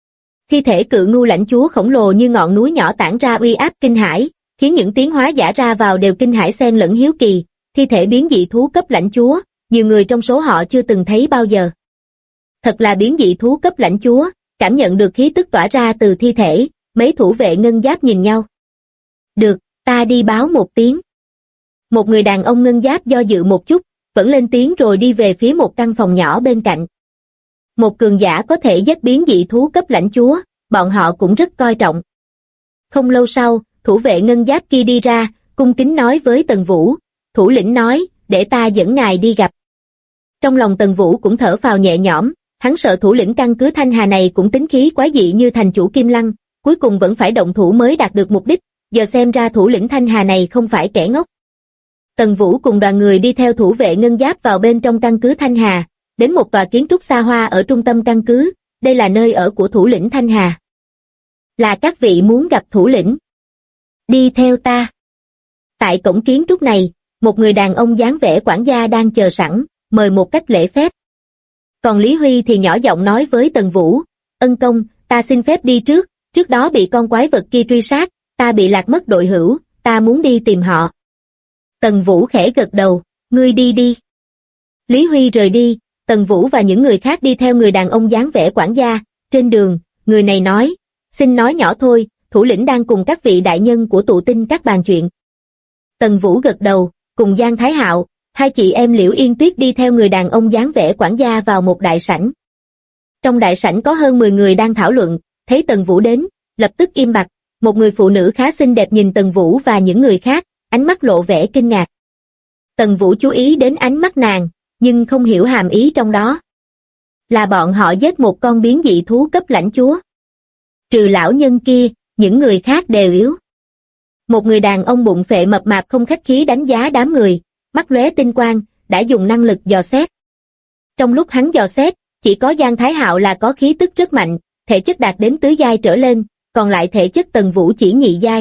Thi thể Cự Ngưu lãnh chúa khổng lồ như ngọn núi nhỏ tản ra uy áp kinh hãi, khiến những tiến hóa giả ra vào đều kinh hãi xen lẫn hiếu kỳ. Thi thể biến dị thú cấp lãnh chúa, nhiều người trong số họ chưa từng thấy bao giờ. Thật là biến dị thú cấp lãnh chúa, cảm nhận được khí tức tỏa ra từ thi thể, mấy thủ vệ ngân giáp nhìn nhau. Được, ta đi báo một tiếng. Một người đàn ông ngân giáp do dự một chút, vẫn lên tiếng rồi đi về phía một căn phòng nhỏ bên cạnh. Một cường giả có thể giết biến dị thú cấp lãnh chúa, bọn họ cũng rất coi trọng. Không lâu sau, thủ vệ ngân giáp kia đi ra, cung kính nói với Tần Vũ, thủ lĩnh nói, để ta dẫn ngài đi gặp. Trong lòng Tần Vũ cũng thở phào nhẹ nhõm, hắn sợ thủ lĩnh căn cứ Thanh Hà này cũng tính khí quái dị như thành chủ Kim Lăng, cuối cùng vẫn phải động thủ mới đạt được mục đích, giờ xem ra thủ lĩnh Thanh Hà này không phải kẻ ngốc. Tần Vũ cùng đoàn người đi theo thủ vệ ngân giáp vào bên trong căn cứ Thanh Hà, đến một tòa kiến trúc xa hoa ở trung tâm căn cứ, đây là nơi ở của thủ lĩnh Thanh Hà. Là các vị muốn gặp thủ lĩnh. Đi theo ta. Tại cổng kiến trúc này, một người đàn ông dáng vẻ quản gia đang chờ sẵn, mời một cách lễ phép. Còn Lý Huy thì nhỏ giọng nói với Tần Vũ, ân công, ta xin phép đi trước đó bị con quái vật kia truy sát, ta bị lạc mất đội hữu, ta muốn đi tìm họ. Tần Vũ khẽ gật đầu, ngươi đi đi. Lý Huy rời đi, Tần Vũ và những người khác đi theo người đàn ông dáng vẻ quản gia. Trên đường, người này nói, xin nói nhỏ thôi, thủ lĩnh đang cùng các vị đại nhân của tụ tinh các bàn chuyện. Tần Vũ gật đầu, cùng Giang Thái Hạo, hai chị em Liễu Yên Tuyết đi theo người đàn ông dáng vẻ quản gia vào một đại sảnh. Trong đại sảnh có hơn 10 người đang thảo luận, thấy Tần Vũ đến, lập tức im bặt. Một người phụ nữ khá xinh đẹp nhìn Tần Vũ và những người khác, ánh mắt lộ vẻ kinh ngạc. Tần Vũ chú ý đến ánh mắt nàng, nhưng không hiểu hàm ý trong đó. Là bọn họ giết một con biến dị thú cấp lãnh chúa. Trừ lão nhân kia, những người khác đều yếu. Một người đàn ông bụng phệ mập mạp không khách khí đánh giá đám người, mắt lóe tinh quang, đã dùng năng lực dò xét. Trong lúc hắn dò xét, chỉ có Giang Thái Hạo là có khí tức rất mạnh, thể chất đạt đến tứ giai trở lên, còn lại thể chất Tần Vũ chỉ nhị giai.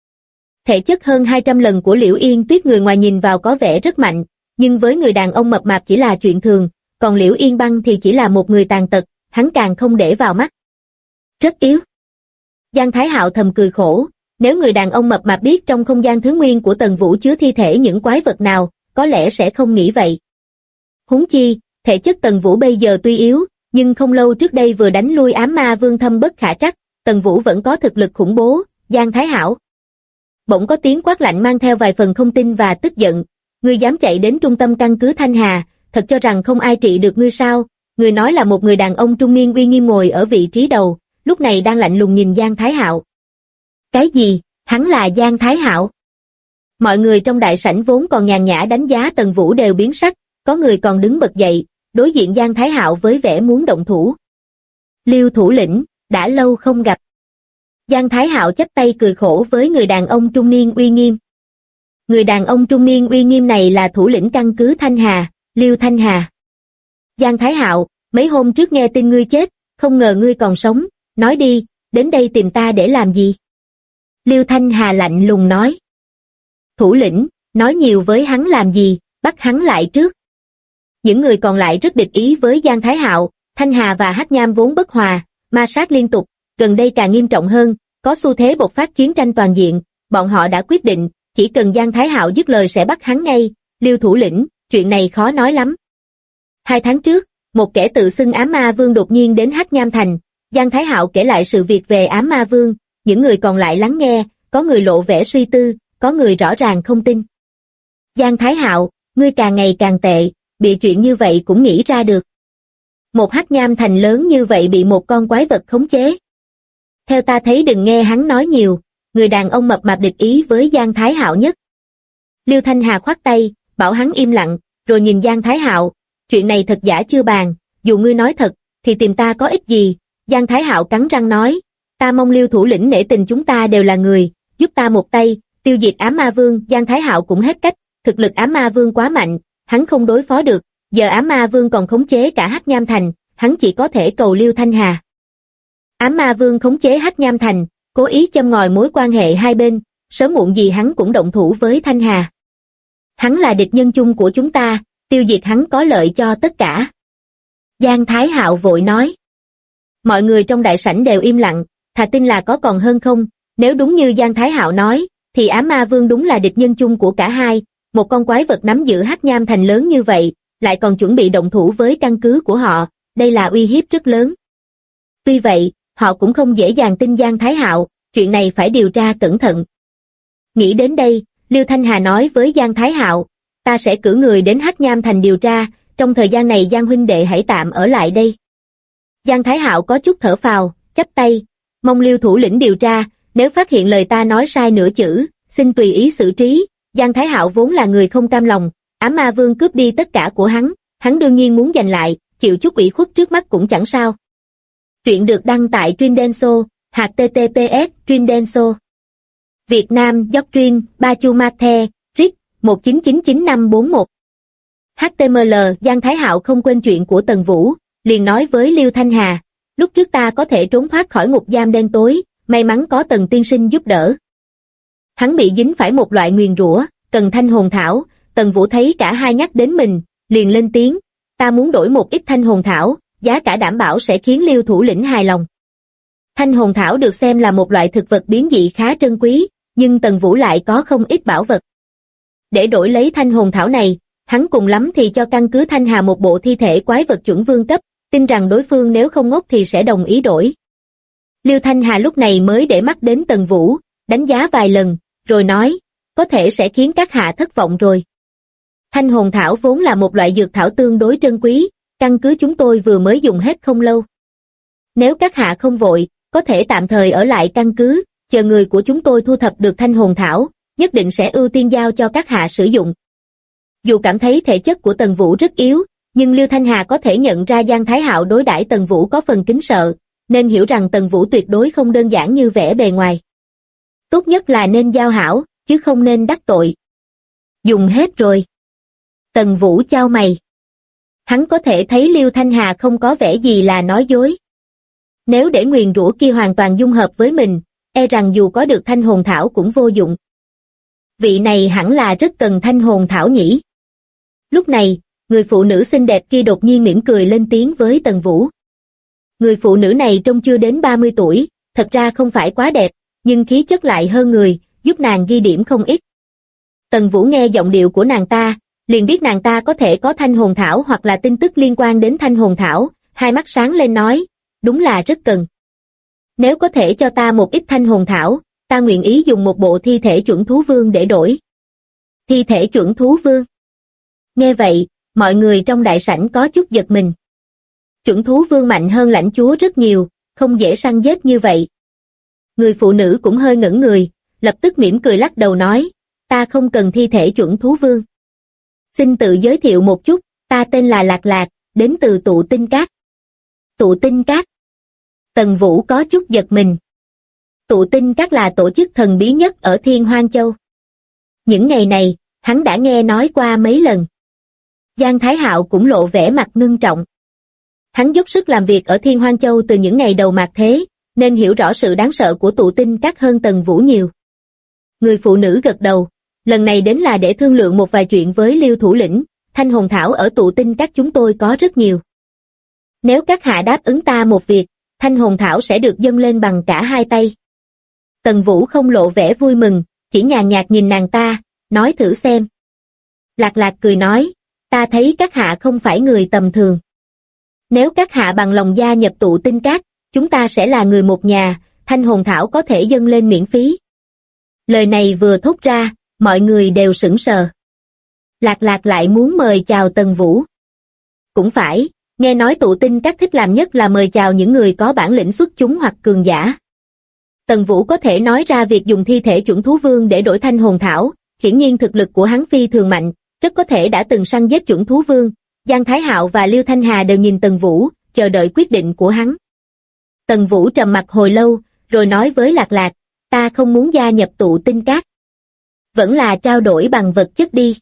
Thể chất hơn 200 lần của Liễu Yên Tuyết người ngoài nhìn vào có vẻ rất mạnh, nhưng với người đàn ông mập mạp chỉ là chuyện thường, còn Liễu Yên Băng thì chỉ là một người tàn tật, hắn càng không để vào mắt. Rất yếu. Giang Thái Hạo thầm cười khổ, nếu người đàn ông mập mạp biết trong không gian thứ nguyên của Tần Vũ chứa thi thể những quái vật nào, có lẽ sẽ không nghĩ vậy. Huống chi, thể chất Tần Vũ bây giờ tuy yếu, nhưng không lâu trước đây vừa đánh lui ám ma vương thâm bất khả trắc, Tần Vũ vẫn có thực lực khủng bố. Giang Thái Hạo. Bỗng có tiếng quát lạnh mang theo vài phần không tin và tức giận. Ngươi dám chạy đến trung tâm căn cứ Thanh Hà, thật cho rằng không ai trị được ngươi sao? Người nói là một người đàn ông trung niên uy nghiêm ngồi ở vị trí đầu, lúc này đang lạnh lùng nhìn Giang Thái Hạo. Cái gì? Hắn là Giang Thái Hạo? Mọi người trong đại sảnh vốn còn nhàn nhã đánh giá Tần Vũ đều biến sắc, có người còn đứng bật dậy, đối diện Giang Thái Hạo với vẻ muốn động thủ. Liêu thủ lĩnh, đã lâu không gặp. Giang Thái Hạo chắp tay cười khổ với người đàn ông trung niên uy nghiêm. Người đàn ông trung niên uy nghiêm này là thủ lĩnh căn cứ Thanh Hà, Liêu Thanh Hà. Giang Thái Hạo, mấy hôm trước nghe tin ngươi chết, không ngờ ngươi còn sống, nói đi, đến đây tìm ta để làm gì? Liêu Thanh Hà lạnh lùng nói. Thủ lĩnh, nói nhiều với hắn làm gì, bắt hắn lại trước. Những người còn lại rất địch ý với Giang Thái Hạo, Thanh Hà và Hắc Nham vốn bất hòa, ma sát liên tục, gần đây càng nghiêm trọng hơn, có xu thế bộc phát chiến tranh toàn diện, bọn họ đã quyết định, chỉ cần Giang Thái Hạo dứt lời sẽ bắt hắn ngay. Liêu thủ lĩnh, chuyện này khó nói lắm. 2 tháng trước, một kẻ tự xưng ám ma vương đột nhiên đến Hắc Nham Thành, Giang Thái Hạo kể lại sự việc về ám ma vương, những người còn lại lắng nghe, có người lộ vẻ suy tư, có người rõ ràng không tin. Giang Thái Hạo, ngươi càng ngày càng tệ, bị chuyện như vậy cũng nghĩ ra được. Một Hắc Nham Thành lớn như vậy bị một con quái vật khống chế. Theo ta thấy đừng nghe hắn nói nhiều, người đàn ông mập mạp địch ý với Giang Thái Hạo nhất. Liêu Thanh Hà khoát tay, bảo hắn im lặng, rồi nhìn Giang Thái Hạo, chuyện này thật giả chưa bàn, dù ngươi nói thật, thì tìm ta có ích gì? Giang Thái Hạo cắn răng nói, ta mong Liêu thủ lĩnh nể tình chúng ta đều là người, giúp ta một tay, tiêu diệt ám ma vương. Giang Thái Hạo cũng hết cách, thực lực ám ma vương quá mạnh, hắn không đối phó được, giờ ám ma vương còn khống chế cả Hắc Nham Thành, hắn chỉ có thể cầu Liêu Thanh Hà. Ám ma vương khống chế Hắc Nham Thành, cố ý châm ngòi mối quan hệ hai bên, sớm muộn gì hắn cũng động thủ với Thanh Hà. Hắn là địch nhân chung của chúng ta, tiêu diệt hắn có lợi cho tất cả. Giang Thái Hạo vội nói. Mọi người trong đại sảnh đều im lặng, thà tin là có còn hơn không, nếu đúng như Giang Thái Hạo nói, thì ám ma vương đúng là địch nhân chung của cả hai, một con quái vật nắm giữ Hắc Nham Thành lớn như vậy, lại còn chuẩn bị động thủ với căn cứ của họ, đây là uy hiếp rất lớn. Tuy vậy, họ cũng không dễ dàng tin Giang Thái Hạo, chuyện này phải điều tra cẩn thận. Nghĩ đến đây, Liêu Thanh Hà nói với Giang Thái Hạo, ta sẽ cử người đến Hắc Nham Thành điều tra, trong thời gian này Giang huynh đệ hãy tạm ở lại đây. Giang Thái Hạo có chút thở phào, chắp tay, mong Liêu thủ lĩnh điều tra, nếu phát hiện lời ta nói sai nửa chữ, xin tùy ý xử trí. Giang Thái Hạo vốn là người không cam lòng, ám ma vương cướp đi tất cả của hắn đương nhiên muốn giành lại, chịu chút ủy khuất trước mắt cũng chẳng sao. Truyện được đăng tại Truyện.denso, https Truyện.denso. Việt Nam Doctrine, Bachumate, RIC, 1999541. HTML. Giang Thái Hạo không quên chuyện của Tần Vũ, liền nói với Liêu Thanh Hà, Lúc trước ta có thể trốn thoát khỏi ngục giam đen tối, may mắn có Tần tiên sinh giúp đỡ. Hắn bị dính phải một loại nguyền rủa, cần thanh hồn thảo. Tần Vũ thấy cả hai nhắc đến mình, liền lên tiếng, ta muốn đổi một ít thanh hồn thảo, giá cả đảm bảo sẽ khiến Liêu thủ lĩnh hài lòng. Thanh hồn thảo được xem là một loại thực vật biến dị khá trân quý, nhưng Tần Vũ lại có không ít bảo vật. Để đổi lấy thanh hồn thảo này, hắn cùng lắm thì cho căn cứ Thanh Hà một bộ thi thể quái vật chuẩn vương cấp, tin rằng đối phương nếu không ngốc thì sẽ đồng ý đổi. Liêu Thanh Hà lúc này mới để mắt đến Tần Vũ, đánh giá vài lần, rồi nói, có thể sẽ khiến các hạ thất vọng rồi. Thanh hồn thảo vốn là một loại dược thảo tương đối trân quý, căn cứ chúng tôi vừa mới dùng hết không lâu. Nếu các hạ không vội, có thể tạm thời ở lại căn cứ, chờ người của chúng tôi thu thập được thanh hồn thảo, nhất định sẽ ưu tiên giao cho các hạ sử dụng. Dù cảm thấy thể chất của Tần Vũ rất yếu, nhưng Liêu Thanh Hà có thể nhận ra Giang Thái Hạo đối đãi Tần Vũ có phần kính sợ, nên hiểu rằng Tần Vũ tuyệt đối không đơn giản như vẻ bề ngoài. Tốt nhất là nên giao hảo, chứ không nên đắc tội. Dùng hết rồi. Tần Vũ chau mày. Hắn có thể thấy Liêu Thanh Hà không có vẻ gì là nói dối. Nếu để nguyền rủa kia hoàn toàn dung hợp với mình, e rằng dù có được thanh hồn thảo cũng vô dụng. Vị này hẳn là rất cần thanh hồn thảo nhỉ. Lúc này, người phụ nữ xinh đẹp kia đột nhiên mỉm cười lên tiếng với Tần Vũ. Người phụ nữ này trông chưa đến 30 tuổi, thật ra không phải quá đẹp, nhưng khí chất lại hơn người, giúp nàng ghi điểm không ít. Tần Vũ nghe giọng điệu của nàng ta, liền biết nàng ta có thể có thanh hồn thảo hoặc là tin tức liên quan đến thanh hồn thảo, hai mắt sáng lên nói, đúng là rất cần. Nếu có thể cho ta một ít thanh hồn thảo, ta nguyện ý dùng một bộ thi thể chuẩn thú vương để đổi. Thi thể chuẩn thú vương. Nghe vậy, mọi người trong đại sảnh có chút giật mình. Chuẩn thú vương mạnh hơn lãnh chúa rất nhiều, không dễ săn giết như vậy. Người phụ nữ cũng hơi ngẩn người, lập tức mỉm cười lắc đầu nói, ta không cần thi thể chuẩn thú vương. Xin tự giới thiệu một chút, ta tên là Lạc Lạc, đến từ Tụ Tinh Các. Tụ Tinh Các. Tần Vũ có chút giật mình. Tụ Tinh Các là tổ chức thần bí nhất ở Thiên Hoang Châu. Những ngày này, hắn đã nghe nói qua mấy lần. Giang Thái Hạo cũng lộ vẻ mặt ngưng trọng. Hắn dốc sức làm việc ở Thiên Hoang Châu từ những ngày đầu mạt thế, nên hiểu rõ sự đáng sợ của Tụ Tinh Các hơn Tần Vũ nhiều. Người phụ nữ gật đầu, lần này đến là để thương lượng một vài chuyện với Liêu thủ lĩnh, thanh hồn thảo ở Tụ Tinh Các chúng tôi có rất nhiều. Nếu các hạ đáp ứng ta một việc, thanh hồn thảo sẽ được dâng lên bằng cả hai tay. Tần Vũ không lộ vẻ vui mừng, chỉ nhàn nhạt nhìn nàng ta, nói thử xem. Lạc Lạc cười nói, ta thấy các hạ không phải người tầm thường. Nếu các hạ bằng lòng gia nhập Tụ Tinh Các, chúng ta sẽ là người một nhà, thanh hồn thảo có thể dâng lên miễn phí. Lời này vừa thốt ra, mọi người đều sững sờ. Lạc Lạc lại muốn mời chào Tần Vũ. Cũng phải, nghe nói Tụ Tinh Các thích làm nhất là mời chào những người có bản lĩnh xuất chúng hoặc cường giả. Tần Vũ có thể nói ra việc dùng thi thể chuẩn thú vương để đổi thanh hồn thảo, hiển nhiên thực lực của hắn phi thường mạnh, rất có thể đã từng săn giết chuẩn thú vương. Giang Thái Hạo và Liêu Thanh Hà đều nhìn Tần Vũ, chờ đợi quyết định của hắn. Tần Vũ trầm mặc hồi lâu, rồi nói với Lạc Lạc, ta không muốn gia nhập Tụ Tinh Các. Vẫn là trao đổi bằng vật chất đi.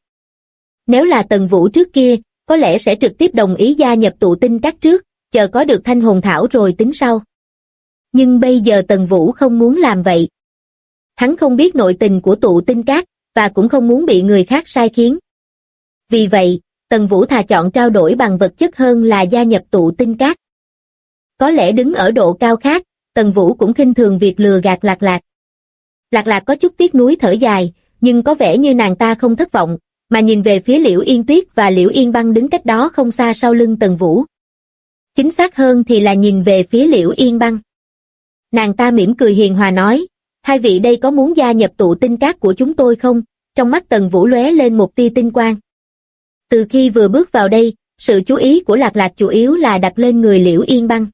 Nếu là Tần Vũ trước kia, có lẽ sẽ trực tiếp đồng ý gia nhập Tụ Tinh Các trước, chờ có được thanh hồn thảo rồi tính sau. Nhưng bây giờ Tần Vũ không muốn làm vậy. Hắn không biết nội tình của Tụ Tinh Các, và cũng không muốn bị người khác sai khiến. Vì vậy, Tần Vũ thà chọn trao đổi bằng vật chất hơn là gia nhập Tụ Tinh Các. Có lẽ đứng ở độ cao khác, Tần Vũ cũng khinh thường việc lừa gạt Lạc Lạc. Lạc Lạc có chút tiếc nuối thở dài, nhưng có vẻ như nàng ta không thất vọng, mà nhìn về phía Liễu Yên Tuyết và Liễu Yên Băng đứng cách đó không xa sau lưng Tần Vũ. Chính xác hơn thì là nhìn về phía Liễu Yên Băng. Nàng ta mỉm cười hiền hòa nói, hai vị đây có muốn gia nhập Tụ Tinh Các của chúng tôi không? Trong mắt Tần Vũ lóe lên một tia tinh quang. Từ khi vừa bước vào đây, sự chú ý của Lạc Lạc chủ yếu là đặt lên người Liễu Yên Băng.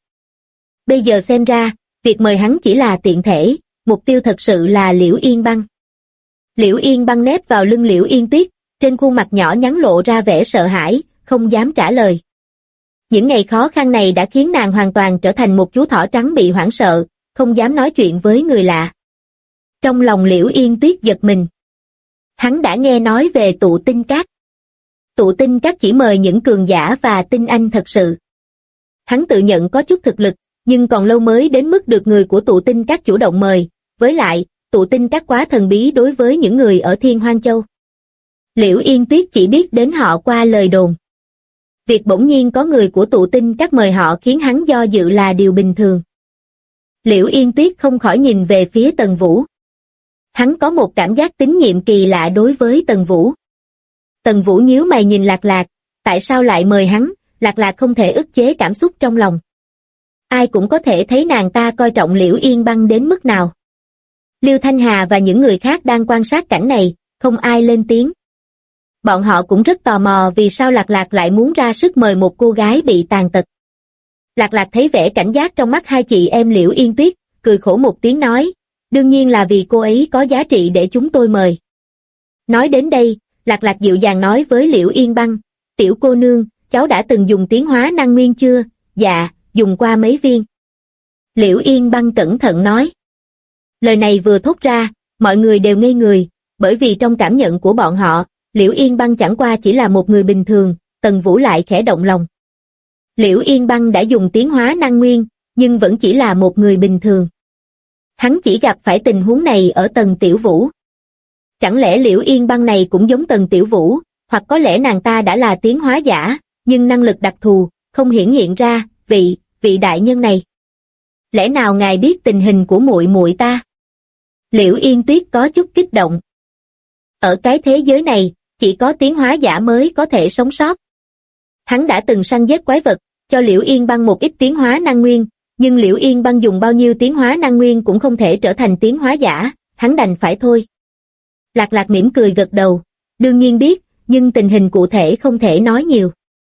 Bây giờ xem ra, việc mời hắn chỉ là tiện thể, mục tiêu thật sự là Liễu Yên Băng. Liễu Yên Băng nép vào lưng Liễu Yên Tuyết, trên khuôn mặt nhỏ nhắn lộ ra vẻ sợ hãi, không dám trả lời. Những ngày khó khăn này đã khiến nàng hoàn toàn trở thành một chú thỏ trắng bị hoảng sợ, không dám nói chuyện với người lạ. Trong lòng Liễu Yên Tuyết giật mình. Hắn đã nghe nói về Tụ Tinh Các. Tụ Tinh Các chỉ mời những cường giả và tinh anh thật sự. Hắn tự nhận có chút thực lực, nhưng còn lâu mới đến mức được người của tụ tinh các chủ động mời, với lại, tụ tinh các quá thần bí đối với những người ở Thiên Hoang Châu. Liễu Yên Tuyết chỉ biết đến họ qua lời đồn. Việc bỗng nhiên có người của tụ tinh các mời họ khiến hắn do dự là điều bình thường. Liễu Yên Tuyết không khỏi nhìn về phía Tần Vũ. Hắn có một cảm giác tín nhiệm kỳ lạ đối với Tần Vũ. Tần Vũ nhíu mày nhìn Lạc Lạc, tại sao lại mời hắn? Lạc Lạc không thể ức chế cảm xúc trong lòng. Ai cũng có thể thấy nàng ta coi trọng Liễu Yên Băng đến mức nào. Liêu Thanh Hà và những người khác đang quan sát cảnh này, không ai lên tiếng. Bọn họ cũng rất tò mò vì sao Lạc Lạc lại muốn ra sức mời một cô gái bị tàn tật. Lạc Lạc thấy vẻ cảnh giác trong mắt hai chị em Liễu Yên Tuyết, cười khổ một tiếng nói, đương nhiên là vì cô ấy có giá trị để chúng tôi mời. Nói đến đây, Lạc Lạc dịu dàng nói với Liễu Yên Băng, tiểu cô nương, cháu đã từng dùng tiến hóa năng nguyên chưa? Dạ, dùng qua mấy viên. Liễu Yên Băng cẩn thận nói. Lời này vừa thốt ra, mọi người đều ngây người, bởi vì trong cảm nhận của bọn họ, Liễu Yên Băng chẳng qua chỉ là một người bình thường, Tần Vũ lại khẽ động lòng. Liễu Yên Băng đã dùng tiến hóa năng nguyên, nhưng vẫn chỉ là một người bình thường. Hắn chỉ gặp phải tình huống này ở Tần Tiểu Vũ. Chẳng lẽ Liễu Yên Băng này cũng giống Tần Tiểu Vũ, hoặc có lẽ nàng ta đã là tiến hóa giả, nhưng năng lực đặc thù, không hiển hiện ra, vị đại nhân này. Lẽ nào ngài biết tình hình của muội muội ta? Liễu Yên Tuyết có chút kích động. Ở cái thế giới này, chỉ có tiến hóa giả mới có thể sống sót. Hắn đã từng săn giết quái vật, cho Liễu Yên Băng một ít tiến hóa năng nguyên, nhưng Liễu Yên Băng dùng bao nhiêu tiến hóa năng nguyên cũng không thể trở thành tiến hóa giả, hắn đành phải thôi. Lạc Lạc mỉm cười gật đầu, đương nhiên biết, nhưng tình hình cụ thể không thể nói nhiều.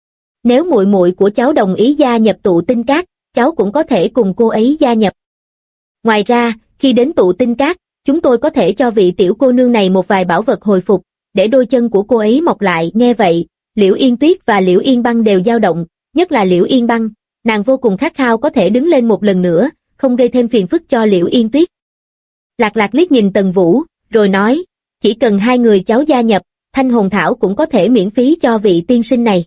Nếu muội muội của cháu đồng ý gia nhập tụ tinh các, cháu cũng có thể cùng cô ấy gia nhập. Ngoài ra, khi đến tụ tinh các, chúng tôi có thể cho vị tiểu cô nương này một vài bảo vật hồi phục, để đôi chân của cô ấy mọc lại. Nghe vậy, Liễu Yên Tuyết và Liễu Yên Băng đều dao động, nhất là Liễu Yên Băng, nàng vô cùng khát khao có thể đứng lên một lần nữa, không gây thêm phiền phức cho Liễu Yên Tuyết. Lạc Lạc liếc nhìn Tần Vũ, rồi nói, chỉ cần hai người cháu gia nhập, Thanh Hồn Thảo cũng có thể miễn phí cho vị tiên sinh này.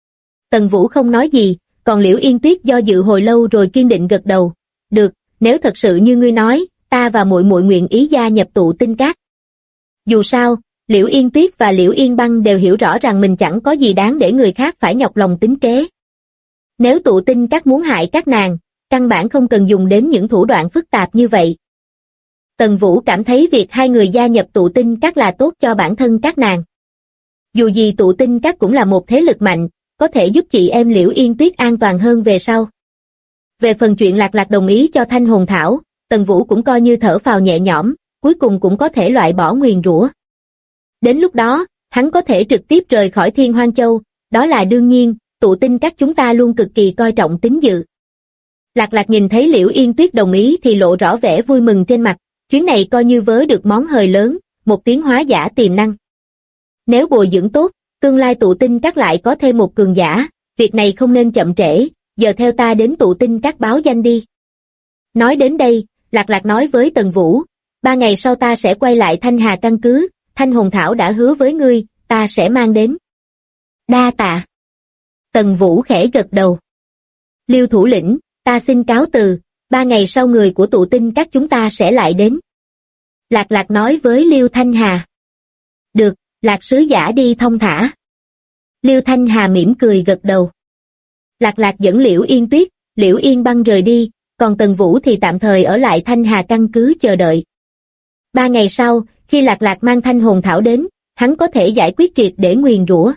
Tần Vũ không nói gì, còn Liễu Yên Tuyết do dự hồi lâu rồi kiên định gật đầu, được, nếu thật sự như ngươi nói, ta và muội muội nguyện ý gia nhập tụ tinh các. Dù sao, Liễu Yên Tuyết và Liễu Yên Băng đều hiểu rõ rằng mình chẳng có gì đáng để người khác phải nhọc lòng tính kế. Nếu tụ tinh các muốn hại các nàng, căn bản không cần dùng đến những thủ đoạn phức tạp như vậy. Tần Vũ cảm thấy việc hai người gia nhập tụ tinh các là tốt cho bản thân các nàng. Dù gì tụ tinh các cũng là một thế lực mạnh, có thể giúp chị em Liễu Yên Tuyết an toàn hơn về sau. Về phần chuyện Lạc Lạc đồng ý cho Thanh Hồn Thảo, Tần Vũ cũng coi như thở phào nhẹ nhõm, cuối cùng cũng có thể loại bỏ nguyền rủa. Đến lúc đó, hắn có thể trực tiếp rời khỏi Thiên Hoang Châu, đó là đương nhiên, tụ tinh các chúng ta luôn cực kỳ coi trọng tín dự. Lạc Lạc nhìn thấy Liễu Yên Tuyết đồng ý thì lộ rõ vẻ vui mừng trên mặt, chuyến này coi như vớ được món hời lớn, một tiến hóa giả tiềm năng. Nếu bồi dưỡng tốt, tương lai tụ tinh các lại có thêm một cường giả, việc này không nên chậm trễ, giờ theo ta đến tụ tinh các báo danh đi. Nói đến đây, Lạc Lạc nói với Tần Vũ, 3 ngày sau ta sẽ quay lại Thanh Hà căn cứ, Thanh Hồn Thảo đã hứa với ngươi, ta sẽ mang đến. Đa tạ. Tần Vũ khẽ gật đầu. Liêu thủ lĩnh, ta xin cáo từ, 3 ngày sau người của tụ tinh các chúng ta sẽ lại đến. Lạc Lạc nói với Liêu Thanh Hà. Được, Lạc sứ giả đi thong thả. Liêu Thanh Hà mỉm cười gật đầu. Lạc Lạc dẫn Liễu Yên Tuyết, Liễu Yên Băng rời đi, còn Tần Vũ thì tạm thời ở lại Thanh Hà căn cứ chờ đợi. 3 ngày sau, khi Lạc Lạc mang Thanh Hồn Thảo đến, hắn có thể giải quyết triệt để nguyền rủa.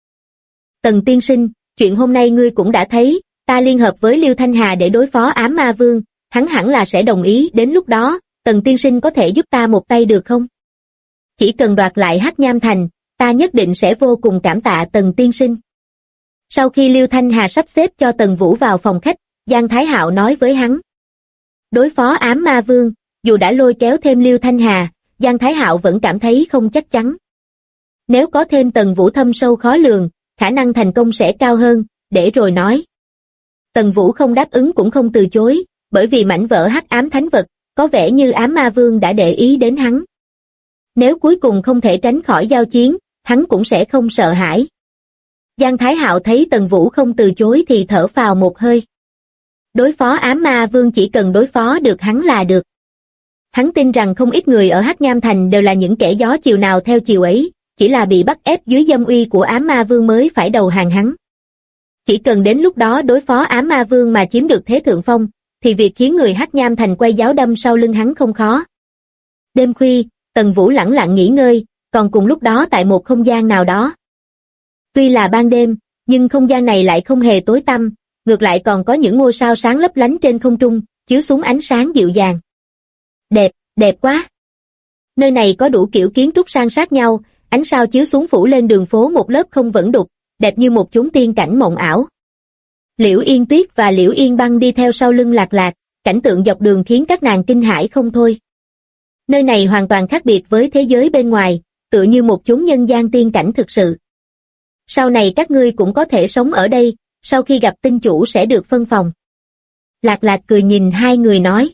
Tần tiên sinh, chuyện hôm nay ngươi cũng đã thấy, ta liên hợp với Liêu Thanh Hà để đối phó Ám Ma Vương, hắn hẳn là sẽ đồng ý, đến lúc đó, Tần tiên sinh có thể giúp ta một tay được không? Chỉ cần đoạt lại Hắc Nham Thành, ta nhất định sẽ vô cùng cảm tạ Tần tiên sinh. Sau khi Liêu Thanh Hà sắp xếp cho Tần Vũ vào phòng khách, Giang Thái Hạo nói với hắn. Đối phó Ám Ma Vương, dù đã lôi kéo thêm Liêu Thanh Hà, Giang Thái Hạo vẫn cảm thấy không chắc chắn. Nếu có thêm Tần Vũ thâm sâu khó lường, khả năng thành công sẽ cao hơn, để rồi nói. Tần Vũ không đáp ứng cũng không từ chối, bởi vì mảnh vỡ Hắc Ám Thánh Vật, có vẻ như Ám Ma Vương đã để ý đến hắn. Nếu cuối cùng không thể tránh khỏi giao chiến, hắn cũng sẽ không sợ hãi. Giang Thái Hạo thấy Tần Vũ không từ chối thì thở phào một hơi. Đối phó ám ma vương chỉ cần đối phó được hắn là được. Hắn tin rằng không ít người ở Hắc Nham Thành đều là những kẻ gió chiều nào theo chiều ấy, chỉ là bị bắt ép dưới dâm uy của ám ma vương mới phải đầu hàng hắn. Chỉ cần đến lúc đó đối phó ám ma vương mà chiếm được thế thượng phong, thì việc khiến người Hắc Nham Thành quay giáo đâm sau lưng hắn không khó. Đêm khuya, Tần Vũ lẳng lặng nghỉ ngơi, còn cùng lúc đó tại một không gian nào đó. Tuy là ban đêm, nhưng không gian này lại không hề tối tăm, ngược lại còn có những ngôi sao sáng lấp lánh trên không trung, chiếu xuống ánh sáng dịu dàng. Đẹp, đẹp quá! Nơi này có đủ kiểu kiến trúc san sát nhau, ánh sao chiếu xuống phủ lên đường phố một lớp không vẫn đục, đẹp như một chốn tiên cảnh mộng ảo. Liễu Yên Tuyết và Liễu Yên Băng đi theo sau lưng Lạc Lạc, cảnh tượng dọc đường khiến các nàng kinh hãi không thôi. Nơi này hoàn toàn khác biệt với thế giới bên ngoài, tựa như một chốn nhân gian tiên cảnh thực sự. Sau này các ngươi cũng có thể sống ở đây, sau khi gặp tinh chủ sẽ được phân phòng. Lạc Lạc cười nhìn hai người nói.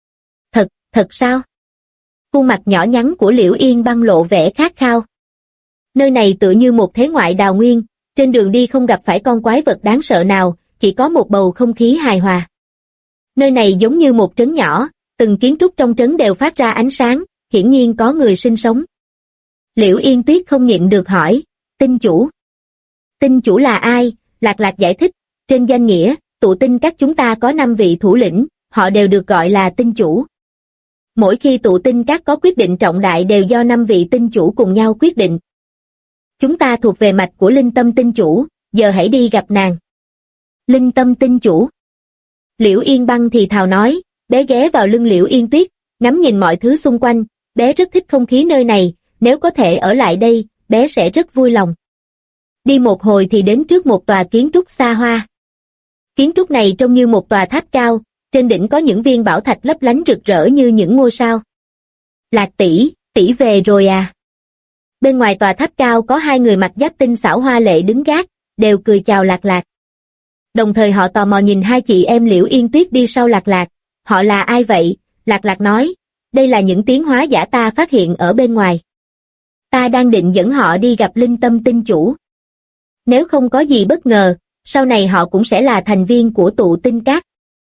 Thật sao? Khuôn mặt nhỏ nhắn của Liễu Yên Băng lộ vẻ khát khao. Nơi này tựa như một thế ngoại đào nguyên, trên đường đi không gặp phải con quái vật đáng sợ nào, chỉ có một bầu không khí hài hòa. Nơi này giống như một trấn nhỏ, từng kiến trúc trong trấn đều phát ra ánh sáng, hiển nhiên có người sinh sống. Liễu Yên Tuyết không nhịn được hỏi, tinh chủ. Tinh chủ là ai? Lạc Lạc giải thích, trên danh nghĩa, tụ tinh các chúng ta có 5 vị thủ lĩnh, họ đều được gọi là tinh chủ. Mỗi khi tụ tinh các có quyết định trọng đại đều do 5 vị tinh chủ cùng nhau quyết định. Chúng ta thuộc về mạch của Linh Tâm tinh chủ, giờ hãy đi gặp nàng. Linh Tâm tinh chủ. Liễu Yên Băng thì thào nói, bé ghé vào lưng Liễu Yên Tuyết, ngắm nhìn mọi thứ xung quanh, bé rất thích không khí nơi này, nếu có thể ở lại đây, bé sẽ rất vui lòng. Đi một hồi thì đến trước một tòa kiến trúc xa hoa. Kiến trúc này trông như một tòa tháp cao, trên đỉnh có những viên bảo thạch lấp lánh rực rỡ như những ngôi sao. Lạc tỷ, tỷ về rồi à? Bên ngoài tòa tháp cao có hai người mặc giáp tinh xảo hoa lệ đứng gác, đều cười chào Lạc Lạc. Đồng thời họ tò mò nhìn hai chị em Liễu Yên Tuyết đi sau Lạc Lạc. Họ là ai vậy? Lạc Lạc nói, đây là những tiến hóa giả ta phát hiện ở bên ngoài. Ta đang định dẫn họ đi gặp Linh Tâm tinh chủ. Nếu không có gì bất ngờ, sau này họ cũng sẽ là thành viên của tụ tinh các.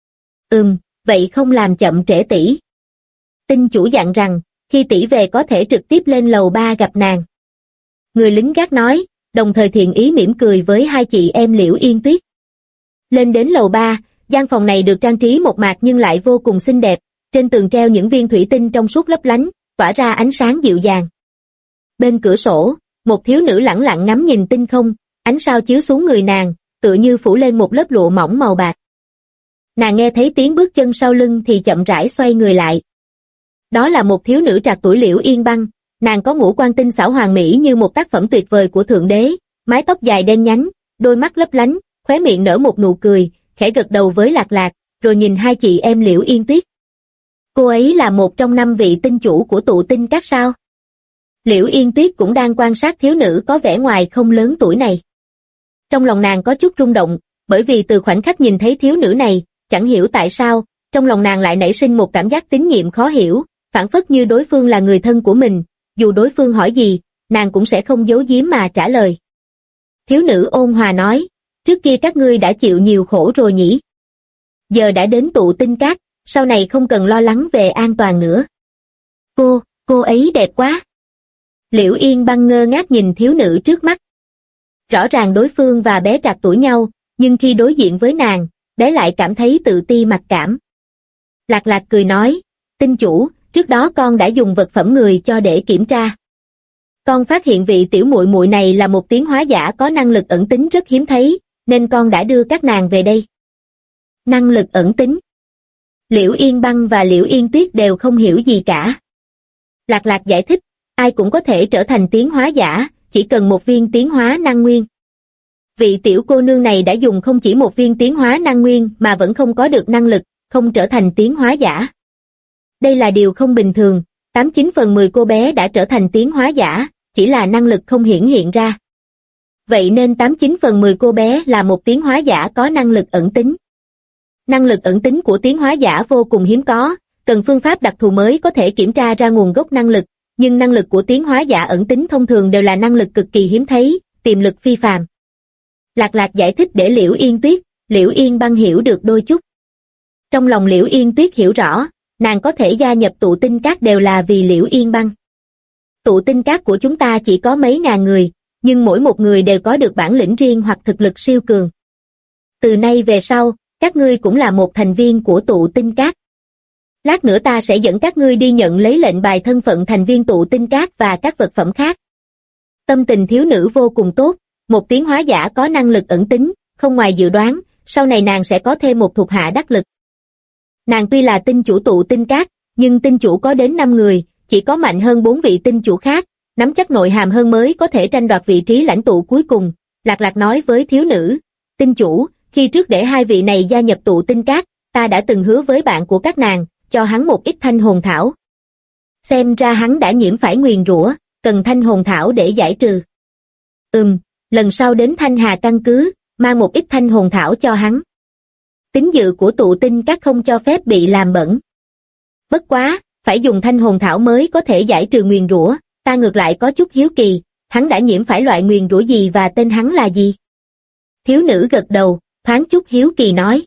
Vậy không làm chậm trễ tỷ. Tinh chủ dặn rằng, khi tỷ về có thể trực tiếp lên lầu 3 gặp nàng. Người lính gác nói, đồng thời thiện ý mỉm cười với hai chị em Liễu Yên Tuyết. Lên đến lầu 3, gian phòng này được trang trí mộc mạc nhưng lại vô cùng xinh đẹp, trên tường treo những viên thủy tinh trong suốt lấp lánh, tỏa ra ánh sáng dịu dàng. Bên cửa sổ, một thiếu nữ lẳng lặng ngắm nhìn tinh không, ánh sao chiếu xuống người nàng, tựa như phủ lên một lớp lụa mỏng màu bạc. Nàng nghe thấy tiếng bước chân sau lưng thì chậm rãi xoay người lại. Đó là một thiếu nữ trạc tuổi Liễu Yên Băng, nàng có ngũ quan tinh xảo hoàn mỹ như một tác phẩm tuyệt vời của Thượng Đế, mái tóc dài đen nhánh, đôi mắt lấp lánh, khóe miệng nở một nụ cười, khẽ gật đầu với Lạc Lạc, rồi nhìn hai chị em Liễu Yên Tuyết. Cô ấy là một trong 5 vị tinh chủ của tụ tinh các sao? Liễu Yên Tuyết cũng đang quan sát thiếu nữ có vẻ ngoài không lớn tuổi này. Trong lòng nàng có chút rung động, bởi vì từ khoảnh khắc nhìn thấy thiếu nữ này, chẳng hiểu tại sao, trong lòng nàng lại nảy sinh một cảm giác tín nhiệm khó hiểu, phảng phất như đối phương là người thân của mình, dù đối phương hỏi gì, nàng cũng sẽ không giấu giếm mà trả lời. Thiếu nữ ôn hòa nói, trước kia các ngươi đã chịu nhiều khổ rồi nhỉ? Giờ đã đến tụ tinh các, sau này không cần lo lắng về an toàn nữa. Cô ấy đẹp quá. Liễu Yên Băng ngơ ngác nhìn thiếu nữ trước mắt. Rõ ràng đối phương và bé trạc tuổi nhau, nhưng khi đối diện với nàng, bé lại cảm thấy tự ti mặc cảm. Lạc Lạc cười nói, tinh chủ, trước đó con đã dùng vật phẩm người cho để kiểm tra. Con phát hiện vị tiểu muội muội này là một tiến hóa giả có năng lực ẩn tính rất hiếm thấy, nên con đã đưa các nàng về đây. Năng lực ẩn tính. Liễu Yên Băng và Liễu Yên Tuyết đều không hiểu gì cả. Lạc Lạc giải thích, ai cũng có thể trở thành tiến hóa giả, chỉ cần một viên tiến hóa năng nguyên. Vị tiểu cô nương này đã dùng không chỉ một viên tiến hóa năng nguyên mà vẫn không có được năng lực, không trở thành tiến hóa giả. Đây là điều không bình thường, 89 phần 10 cô bé đã trở thành tiến hóa giả, chỉ là năng lực không hiển hiện ra. Vậy nên 89 phần 10 cô bé là một tiến hóa giả có năng lực ẩn tính. Năng lực ẩn tính của tiến hóa giả vô cùng hiếm có, cần phương pháp đặc thù mới có thể kiểm tra ra nguồn gốc năng lực, nhưng năng lực của tiến hóa giả ẩn tính thông thường đều là năng lực cực kỳ hiếm thấy, tiềm lực phi phàm. Lạc Lạc giải thích để Liễu Yên Tuyết, Liễu Yên Băng hiểu được đôi chút. Trong lòng Liễu Yên Tuyết hiểu rõ, nàng có thể gia nhập tụ tinh các đều là vì Liễu Yên Băng. Tụ tinh các của chúng ta chỉ có mấy ngàn người, nhưng mỗi một người đều có được bản lĩnh riêng hoặc thực lực siêu cường. Từ nay về sau, các ngươi cũng là một thành viên của tụ tinh các. Lát nữa ta sẽ dẫn các ngươi đi nhận lấy lệnh bài thân phận thành viên tụ tinh các và các vật phẩm khác. Tâm tình thiếu nữ vô cùng tốt, một tiến hóa giả có năng lực ẩn tính, không ngoài dự đoán, sau này nàng sẽ có thêm một thuộc hạ đắc lực. Nàng tuy là tinh chủ tụ tinh các, nhưng tinh chủ có đến 5 người, chỉ có mạnh hơn 4 vị tinh chủ khác, nắm chắc nội hàm hơn mới có thể tranh đoạt vị trí lãnh tụ cuối cùng. Lạc Lạc nói với thiếu nữ, tinh chủ, khi trước để hai vị này gia nhập tụ tinh các, ta đã từng hứa với bạn của các nàng, cho hắn một ít thanh hồn thảo. Xem ra hắn đã nhiễm phải nguyền rủa, cần thanh hồn thảo để giải trừ. Lần sau đến Thanh Hà căn cứ, mang một ít thanh hồn thảo cho hắn. Tín dự của tụ tinh các không cho phép bị làm bẩn. Bất quá, phải dùng thanh hồn thảo mới có thể giải trừ nguyền rủa, ta ngược lại có chút hiếu kỳ, hắn đã nhiễm phải loại nguyền rủa gì và tên hắn là gì? Thiếu nữ gật đầu, thoáng chút hiếu kỳ nói.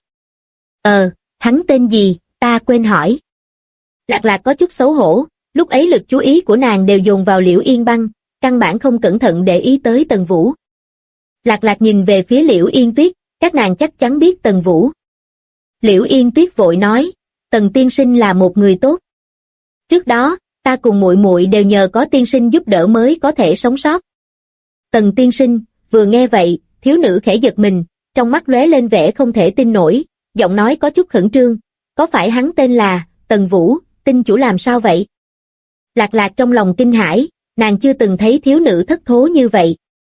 Hắn tên gì, ta quên hỏi. Lạc Lạc có chút xấu hổ, lúc ấy lực chú ý của nàng đều dồn vào Liễu Yên Băng, căn bản không cẩn thận để ý tới Tần Vũ. Lạc Lạc nhìn về phía Liễu Yên Tuyết, các nàng chắc chắn biết Tần Vũ. Liễu Yên Tuyết vội nói, Tần tiên sinh là một người tốt. Trước đó, ta cùng muội muội đều nhờ có tiên sinh giúp đỡ mới có thể sống sót. Tần tiên sinh, vừa nghe vậy, thiếu nữ khẽ giật mình, trong mắt lóe lên vẻ không thể tin nổi, giọng nói có chút khẩn trương, có phải hắn tên là Tần Vũ, tinh chủ làm sao vậy? Lạc Lạc trong lòng kinh hãi, nàng chưa từng thấy thiếu nữ thất thố như vậy.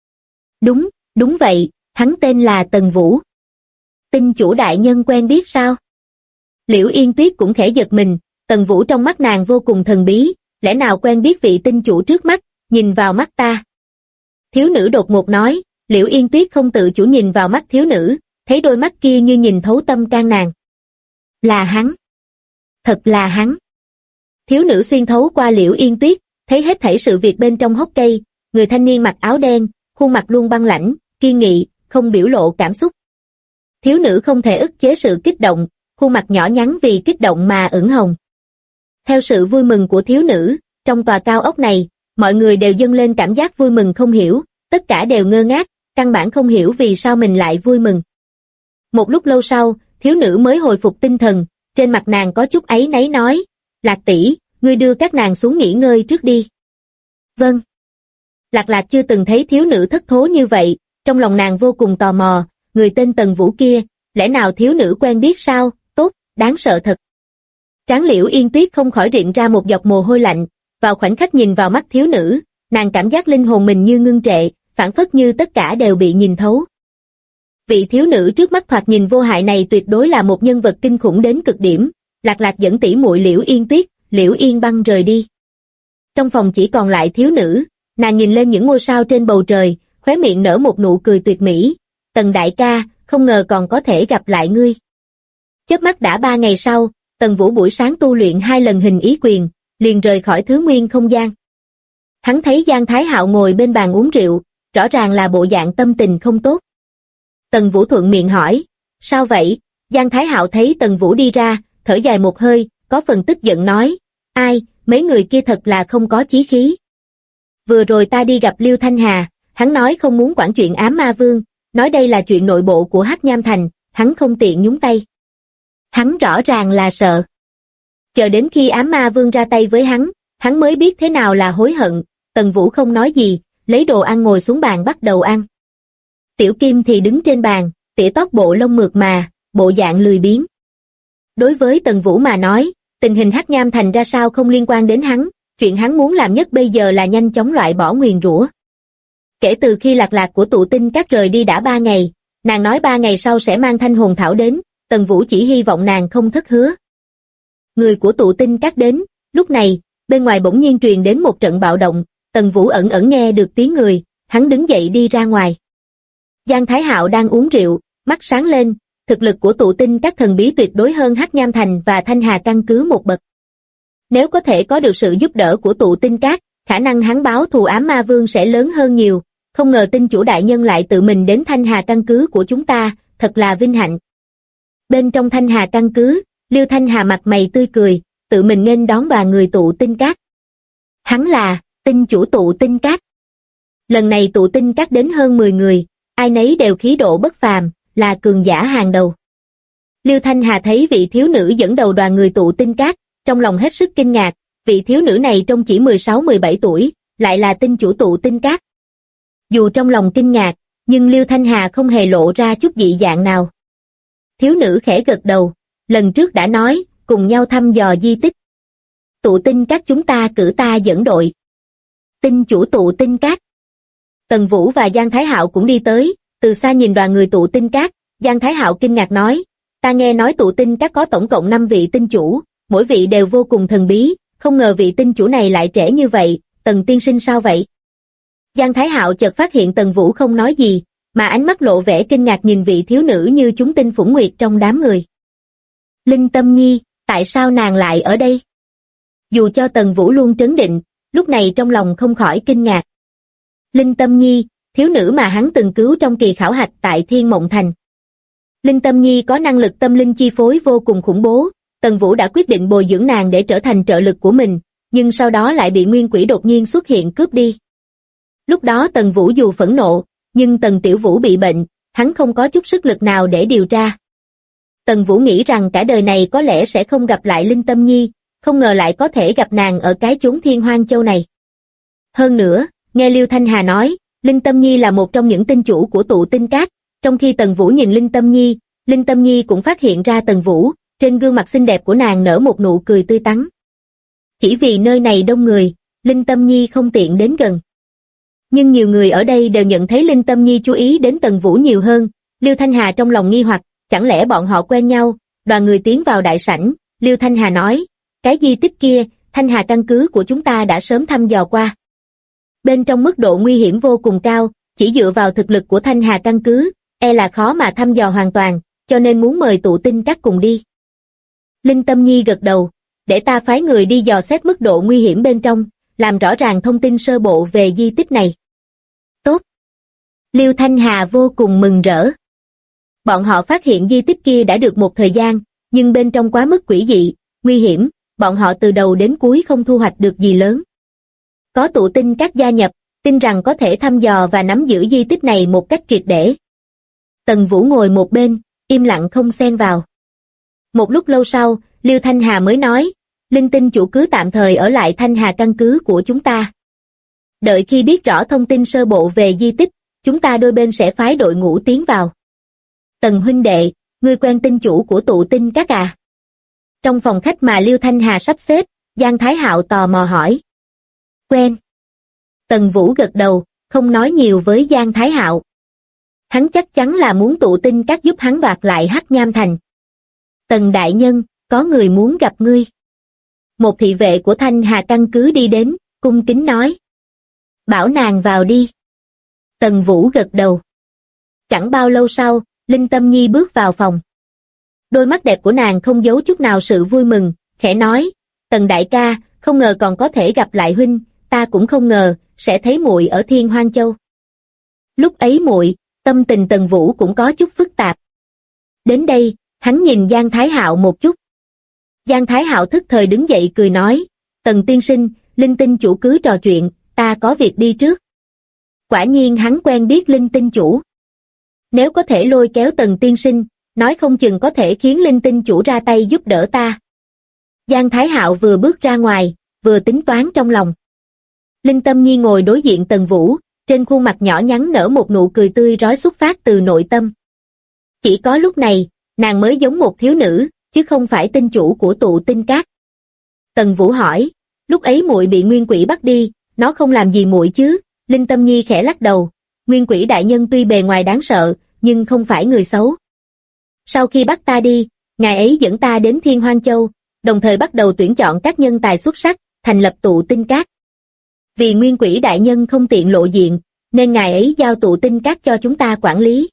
Đúng vậy, hắn tên là Tần Vũ. Tinh chủ đại nhân quen biết sao? Liễu Yên Tuyết cũng khẽ giật mình, Tần Vũ trong mắt nàng vô cùng thần bí, lẽ nào quen biết vị tinh chủ trước mắt, nhìn vào mắt ta. Thiếu nữ đột ngột nói, Liễu Yên Tuyết không tự chủ nhìn vào mắt thiếu nữ, thấy đôi mắt kia như nhìn thấu tâm can nàng. Là hắn. Thật là hắn. Thiếu nữ xuyên thấu qua Liễu Yên Tuyết, thấy hết thảy sự việc bên trong hốc cây, người thanh niên mặc áo đen, khuôn mặt luôn băng lãnh, kiên nghị, không biểu lộ cảm xúc. Thiếu nữ không thể ức chế sự kích động, khuôn mặt nhỏ nhắn vì kích động mà ửng hồng. Theo sự vui mừng của thiếu nữ, trong tòa cao ốc này, mọi người đều dâng lên cảm giác vui mừng không hiểu, tất cả đều ngơ ngác, căn bản không hiểu vì sao mình lại vui mừng. Một lúc lâu sau, thiếu nữ mới hồi phục tinh thần, trên mặt nàng có chút áy náy nói, Lạc tỷ, ngươi đưa các nàng xuống nghỉ ngơi trước đi. Vâng. Lạc Lạc chưa từng thấy thiếu nữ thất thố như vậy, trong lòng nàng vô cùng tò mò, người tên Tần Vũ kia, lẽ nào thiếu nữ quen biết sao, tốt, đáng sợ thật. Trán Liễu Yên Tuyết không khỏi rịn ra một giọt mồ hôi lạnh, vào khoảnh khắc nhìn vào mắt thiếu nữ, nàng cảm giác linh hồn mình như ngưng trệ, phảng phất như tất cả đều bị nhìn thấu. Vị thiếu nữ trước mắt thoạt nhìn vô hại này tuyệt đối là một nhân vật kinh khủng đến cực điểm. Lạc Lạc dẫn tỷ muội Liễu Yên Tuyết, Liễu Yên Băng rời đi. Trong phòng chỉ còn lại thiếu nữ, nàng nhìn lên những ngôi sao trên bầu trời, khóe miệng nở một nụ cười tuyệt mỹ. Tần đại ca, không ngờ còn có thể gặp lại ngươi. Chớp mắt đã 3 ngày sau, Tần Vũ buổi sáng tu luyện 2 lần hình ý quyền, liền rời khỏi thứ nguyên không gian. Hắn thấy Giang Thái Hạo ngồi bên bàn uống rượu, rõ ràng là bộ dạng tâm tình không tốt. Tần Vũ thuận miệng hỏi, sao vậy? Giang Thái Hạo thấy Tần Vũ đi ra, thở dài một hơi, có phần tức giận nói, ai, mấy người kia thật là không có chí khí. Vừa rồi ta đi gặp Liêu Thanh Hà, hắn nói không muốn quản chuyện ám ma vương, nói đây là chuyện nội bộ của Hắc Nham Thành, hắn không tiện nhúng tay. Hắn rõ ràng là sợ. Chờ đến khi ám ma vương ra tay với hắn mới biết thế nào là hối hận. Tần Vũ không nói gì, lấy đồ ăn ngồi xuống bàn bắt đầu ăn. Tiểu Kim thì đứng trên bàn, tỉa tót bộ lông mượt mà, bộ dạng lười biếng. Đối với Tần Vũ mà nói, tình hình Hắc Nham Thành ra sao không liên quan đến hắn, chuyện hắn muốn làm nhất bây giờ là nhanh chóng loại bỏ nguyền rủa. Kể từ khi Lạc Lạc của tụ tinh các rời đi đã 3 ngày, nàng nói 3 ngày sau sẽ mang thanh hồn thảo đến, Tần Vũ chỉ hy vọng nàng không thất hứa. Người của tụ tinh các đến, lúc này, bên ngoài bỗng nhiên truyền đến một trận bạo động, Tần Vũ ẩn ẩn nghe được tiếng người, hắn đứng dậy đi ra ngoài. Giang Thái Hạo đang uống rượu, mắt sáng lên, thực lực của tụ tinh các thần bí tuyệt đối hơn Hắc Nham Thành và Thanh Hà căn cứ một bậc. Nếu có thể có được sự giúp đỡ của tụ tinh các, khả năng hắn báo thù ám ma vương sẽ lớn hơn nhiều, không ngờ tinh chủ đại nhân lại tự mình đến Thanh Hà căn cứ của chúng ta, thật là vinh hạnh. Bên trong Thanh Hà căn cứ, Liêu Thanh Hà mặt mày tươi cười, tự mình nghênh đón đoàn người tụ tinh các. Hắn là tinh chủ tụ tinh các. Lần này tụ tinh các đến hơn 10 người, ai nấy đều khí độ bất phàm, là cường giả hàng đầu. Liêu Thanh Hà thấy vị thiếu nữ dẫn đầu đoàn người tụ tinh các, trong lòng hết sức kinh ngạc, vị thiếu nữ này trông chỉ 16-17 tuổi, lại là tinh chủ tụ tinh các. Dù trong lòng kinh ngạc, nhưng Liêu Thanh Hà không hề lộ ra chút dị dạng nào. Thiếu nữ khẽ gật đầu, lần trước đã nói, cùng nhau thăm dò di tích. Tụ tinh các chúng ta cử ta dẫn đội. Tinh chủ tụ tinh các. Tần Vũ và Giang Thái Hạo cũng đi tới, từ xa nhìn đoàn người tụ tinh các, Giang Thái Hạo kinh ngạc nói, ta nghe nói tụ tinh các có tổng cộng 5 vị tinh chủ, mỗi vị đều vô cùng thần bí, không ngờ vị tinh chủ này lại trẻ như vậy, Tần tiên sinh sao vậy? Giang Thái Hạo chợt phát hiện Tần Vũ không nói gì, mà ánh mắt lộ vẻ kinh ngạc nhìn vị thiếu nữ như chúng tinh phủng nguyệt trong đám người. Linh Tâm Nhi, tại sao nàng lại ở đây? Dù cho Tần Vũ luôn trấn định, lúc này trong lòng không khỏi kinh ngạc. Linh Tâm Nhi, thiếu nữ mà hắn từng cứu trong kỳ khảo hạch tại Thiên Mộng Thành. Linh Tâm Nhi có năng lực tâm linh chi phối vô cùng khủng bố, Tần Vũ đã quyết định bồi dưỡng nàng để trở thành trợ lực của mình, nhưng sau đó lại bị nguyên quỷ đột nhiên xuất hiện cướp đi. Lúc đó Tần Vũ dù phẫn nộ, nhưng Tần Tiểu Vũ bị bệnh, hắn không có chút sức lực nào để điều tra. Tần Vũ nghĩ rằng cả đời này có lẽ sẽ không gặp lại Linh Tâm Nhi, không ngờ lại có thể gặp nàng ở cái chốn Thiên Hoang Châu này. Hơn nữa, nghe Liêu Thanh Hà nói, Linh Tâm Nhi là một trong những tinh chủ của tụ tinh các, trong khi Tần Vũ nhìn Linh Tâm Nhi cũng phát hiện ra Tần Vũ, trên gương mặt xinh đẹp của nàng nở một nụ cười tươi tắn. Chỉ vì nơi này đông người, Linh Tâm Nhi không tiện đến gần. Nhưng nhiều người ở đây đều nhận thấy Linh Tâm Nhi chú ý đến Tần Vũ nhiều hơn, Liêu Thanh Hà trong lòng nghi hoặc, chẳng lẽ bọn họ quen nhau, đoàn người tiến vào đại sảnh, Liêu Thanh Hà nói, cái di tích kia, Thanh Hà căn cứ của chúng ta đã sớm thăm dò qua. Bên trong mức độ nguy hiểm vô cùng cao, chỉ dựa vào thực lực của Thanh Hà căn cứ, e là khó mà thăm dò hoàn toàn, cho nên muốn mời tụ tinh các cùng đi. Linh Tâm Nhi gật đầu, để ta phái người đi dò xét mức độ nguy hiểm bên trong, làm rõ ràng thông tin sơ bộ về di tích này. Tốt. Liêu Thanh Hà vô cùng mừng rỡ. Bọn họ phát hiện di tích kia đã được một thời gian, nhưng bên trong quá mức quỷ dị, nguy hiểm, bọn họ từ đầu đến cuối không thu hoạch được gì lớn. Có tụ tinh các gia nhập, tin rằng có thể thăm dò và nắm giữ di tích này một cách triệt để. Tần Vũ ngồi một bên, im lặng không xen vào. Một lúc lâu sau, Liêu Thanh Hà mới nói, Linh tinh chủ cứ tạm thời ở lại Thanh Hà căn cứ của chúng ta. Đợi khi biết rõ thông tin sơ bộ về di tích, chúng ta đôi bên sẽ phái đội ngũ tiến vào. Tần huynh đệ, ngươi quen tinh chủ của tụ tinh các à? Trong phòng khách mà Liêu Thanh Hà sắp xếp, Giang Thái Hạo tò mò hỏi. Quen. Tần Vũ gật đầu, không nói nhiều với Giang Thái Hạo. Hắn chắc chắn là muốn tụ tinh các giúp hắn đoạt lại Hắc Nham Thành. Tần đại nhân, có người muốn gặp ngươi. Một thị vệ của Thanh Hà căn cứ đi đến, cung kính nói. Bảo nàng vào đi. Tần Vũ gật đầu. Chẳng bao lâu sau, Linh Tâm Nhi bước vào phòng. Đôi mắt đẹp của nàng không giấu chút nào sự vui mừng, khẽ nói, Tần đại ca, không ngờ còn có thể gặp lại huynh, ta cũng không ngờ, sẽ thấy muội ở Thiên Hoang Châu. Lúc ấy muội, tâm tình Tần Vũ cũng có chút phức tạp. Đến đây, hắn nhìn Giang Thái Hạo một chút. Giang Thái Hạo thức thời đứng dậy cười nói, Tần tiên sinh, Linh tinh chủ cứ trò chuyện, ta có việc đi trước. Quả nhiên hắn quen biết Linh tinh chủ. Nếu có thể lôi kéo Tần tiên sinh, nói không chừng có thể khiến Linh tinh chủ ra tay giúp đỡ ta. Giang Thái Hạo vừa bước ra ngoài, vừa tính toán trong lòng. Linh Tâm Nhi ngồi đối diện Tần Vũ, trên khuôn mặt nhỏ nhắn nở một nụ cười tươi rói xuất phát từ nội tâm. Chỉ có lúc này, nàng mới giống một thiếu nữ, chứ không phải tinh chủ của tụ tinh các. Tần Vũ hỏi, lúc ấy muội bị nguyên quỷ bắt đi, nó không làm gì muội chứ? Linh Tâm Nhi khẽ lắc đầu, nguyên quỷ đại nhân tuy bề ngoài đáng sợ, nhưng không phải người xấu. Sau khi bắt ta đi, ngài ấy dẫn ta đến Thiên Hoang Châu, đồng thời bắt đầu tuyển chọn các nhân tài xuất sắc, thành lập tụ tinh các. Vì nguyên quỷ đại nhân không tiện lộ diện, nên ngài ấy giao tụ tinh các cho chúng ta quản lý.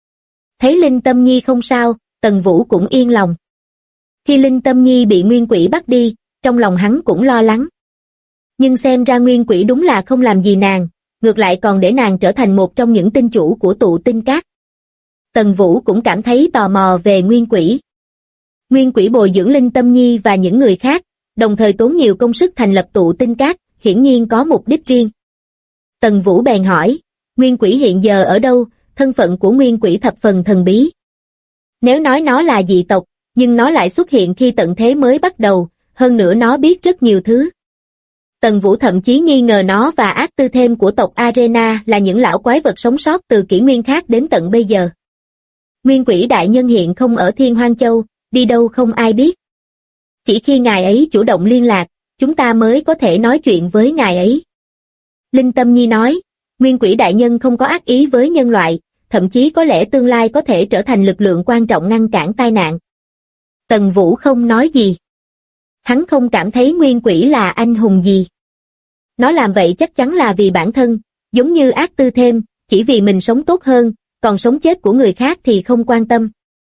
Thấy Linh Tâm Nhi không sao, Tần Vũ cũng yên lòng. Khi Linh Tâm Nhi bị nguyên quỷ bắt đi, trong lòng hắn cũng lo lắng. Nhưng xem ra nguyên quỷ đúng là không làm gì nàng, ngược lại còn để nàng trở thành một trong những tinh chủ của tụ tinh các. Tần Vũ cũng cảm thấy tò mò về nguyên quỷ. Nguyên Quỷ bồi dưỡng Linh Tâm Nhi và những người khác, đồng thời tốn nhiều công sức thành lập tụ tinh các, hiển nhiên có mục đích riêng. Tần Vũ bèn hỏi, Nguyên Quỷ hiện giờ ở đâu, thân phận của Nguyên Quỷ thập phần thần bí. Nếu nói nó là dị tộc, nhưng nó lại xuất hiện khi tận thế mới bắt đầu, hơn nữa nó biết rất nhiều thứ. Tần Vũ thậm chí nghi ngờ nó và ác tư thêm của tộc Arena là những lão quái vật sống sót từ kỷ nguyên khác đến tận bây giờ. Nguyên Quỷ đại nhân hiện không ở Thiên Hoang Châu, đi đâu không ai biết. Chỉ khi ngài ấy chủ động liên lạc, chúng ta mới có thể nói chuyện với ngài ấy. Linh Tâm Nhi nói, Nguyên Quỷ đại nhân không có ác ý với nhân loại, thậm chí có lẽ tương lai có thể trở thành lực lượng quan trọng ngăn cản tai nạn. Tần Vũ không nói gì. Hắn không cảm thấy Nguyên Quỷ là anh hùng gì. Nó làm vậy chắc chắn là vì bản thân, giống như ác tư thêm, chỉ vì mình sống tốt hơn, còn sống chết của người khác thì không quan tâm.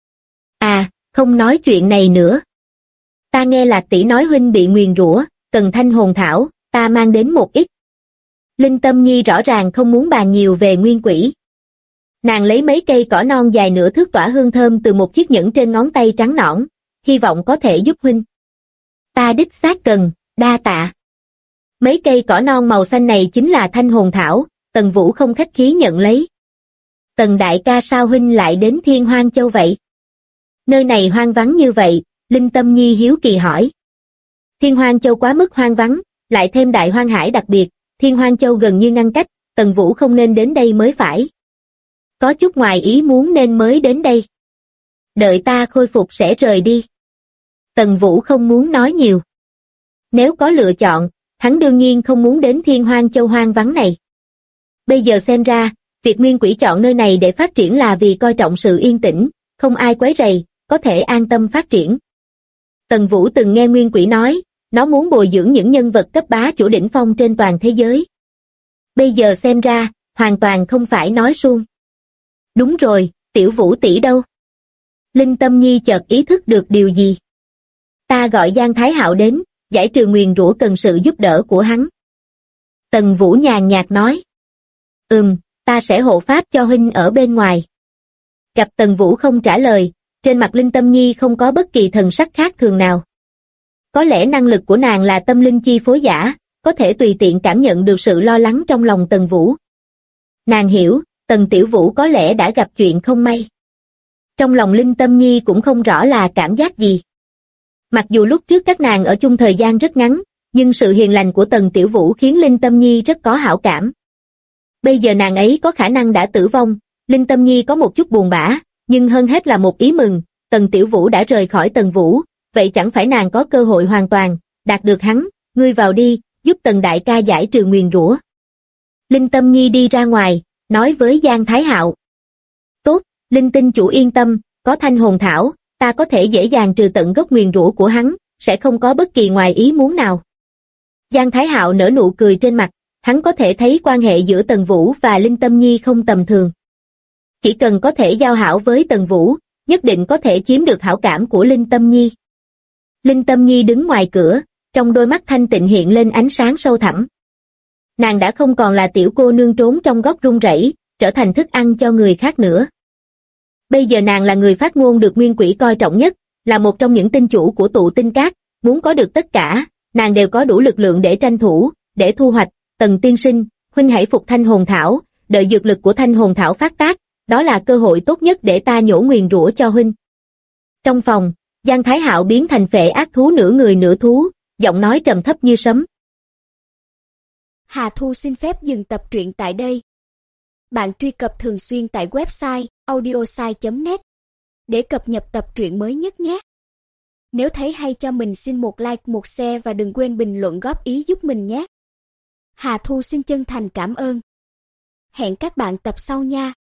À, không nói chuyện này nữa. Ta nghe Lạc tỷ nói huynh bị nguyền rủa, cần thanh hồn thảo, ta mang đến một ít. Linh Tâm Nhi rõ ràng không muốn bàn nhiều về Nguyên Quỷ. Nàng lấy mấy cây cỏ non dài nửa thước tỏa hương thơm từ một chiếc nhẫn trên ngón tay trắng nõn, hy vọng có thể giúp huynh. Ta đích xác cần, đa tạ. Mấy cây cỏ non màu xanh này chính là thanh hồn thảo, Tần Vũ không khách khí nhận lấy. Tần đại ca sao huynh lại đến Thiên Hoang Châu vậy? Nơi này hoang vắng như vậy, Linh Tâm Nhi hiếu kỳ hỏi. Thiên Hoang Châu quá mức hoang vắng, lại thêm đại hoang hải đặc biệt, Thiên Hoang Châu gần như ngăn cách, Tần Vũ không nên đến đây mới phải. Có chút ngoài ý muốn nên mới đến đây. Đợi ta khôi phục sẽ rời đi. Tần Vũ không muốn nói nhiều. Nếu có lựa chọn, hắn đương nhiên không muốn đến Thiên Hoang Châu hoang vắng này. Bây giờ xem ra, việc Nguyên Quỷ chọn nơi này để phát triển là vì coi trọng sự yên tĩnh, không ai quấy rầy, có thể an tâm phát triển. Tần Vũ từng nghe Nguyên Quỷ nói, nó muốn bồi dưỡng những nhân vật cấp bá chủ đỉnh phong trên toàn thế giới. Bây giờ xem ra, hoàn toàn không phải nói suông. Đúng rồi, Tiểu Vũ tỷ đâu? Linh Tâm Nhi chợt ý thức được điều gì. Ta gọi Giang Thái Hạo đến, giải trừ nguyền rủa cần sự giúp đỡ của hắn. Tần Vũ nhàn nhạt nói. Ta sẽ hộ pháp cho huynh ở bên ngoài. Gặp Tần Vũ không trả lời, trên mặt Linh Tâm Nhi không có bất kỳ thần sắc khác thường nào. Có lẽ năng lực của nàng là tâm linh chi phối giả, có thể tùy tiện cảm nhận được sự lo lắng trong lòng Tần Vũ. Nàng hiểu, Tần Tiểu Vũ có lẽ đã gặp chuyện không may. Trong lòng Linh Tâm Nhi cũng không rõ là cảm giác gì. Mặc dù lúc trước các nàng ở chung thời gian rất ngắn, nhưng sự hiền lành của Tần Tiểu Vũ khiến Linh Tâm Nhi rất có hảo cảm. Bây giờ nàng ấy có khả năng đã tử vong, Linh Tâm Nhi có một chút buồn bã, nhưng hơn hết là một ý mừng, Tần Tiểu Vũ đã rời khỏi Tần Vũ, vậy chẳng phải nàng có cơ hội hoàn toàn đạt được hắn, ngươi vào đi, giúp Tần đại ca giải trừ nguyền rủa. Linh Tâm Nhi đi ra ngoài, nói với Giang Thái Hạo. Tốt, Linh Tinh chủ yên tâm, có thanh hồn thảo, ta có thể dễ dàng trừ tận gốc nguyền rủa của hắn, sẽ không có bất kỳ ngoài ý muốn nào. Giang Thái Hạo nở nụ cười trên mặt, hắn có thể thấy quan hệ giữa Tần Vũ và Linh Tâm Nhi không tầm thường. Chỉ cần có thể giao hảo với Tần Vũ, nhất định có thể chiếm được hảo cảm của Linh Tâm Nhi. Linh Tâm Nhi đứng ngoài cửa, trong đôi mắt thanh tịnh hiện lên ánh sáng sâu thẳm. Nàng đã không còn là tiểu cô nương trốn trong góc run rẩy, trở thành thức ăn cho người khác nữa. Bây giờ nàng là người phát ngôn được Nguyên Quỷ coi trọng nhất, là một trong những tinh chủ của tụ tinh các, muốn có được tất cả, nàng đều có đủ lực lượng để tranh thủ, để thu hoạch. Tần tiên sinh, huynh hãy phục thanh hồn thảo, đợi dược lực của thanh hồn thảo phát tác, đó là cơ hội tốt nhất để ta nhổ nguyền rủa cho huynh. Trong phòng, Giang Thái Hạo biến thành phệ ác thú nửa người nửa thú, giọng nói trầm thấp như sấm. Hà Thu xin phép dừng tập truyện tại đây. Bạn truy cập thường xuyên tại website audiosai.net để cập nhật tập truyện mới nhất nhé. Nếu thấy hay cho mình xin một like, một share và đừng quên bình luận góp ý giúp mình nhé. Hà Thu xin chân thành cảm ơn. Hẹn các bạn tập sau nha.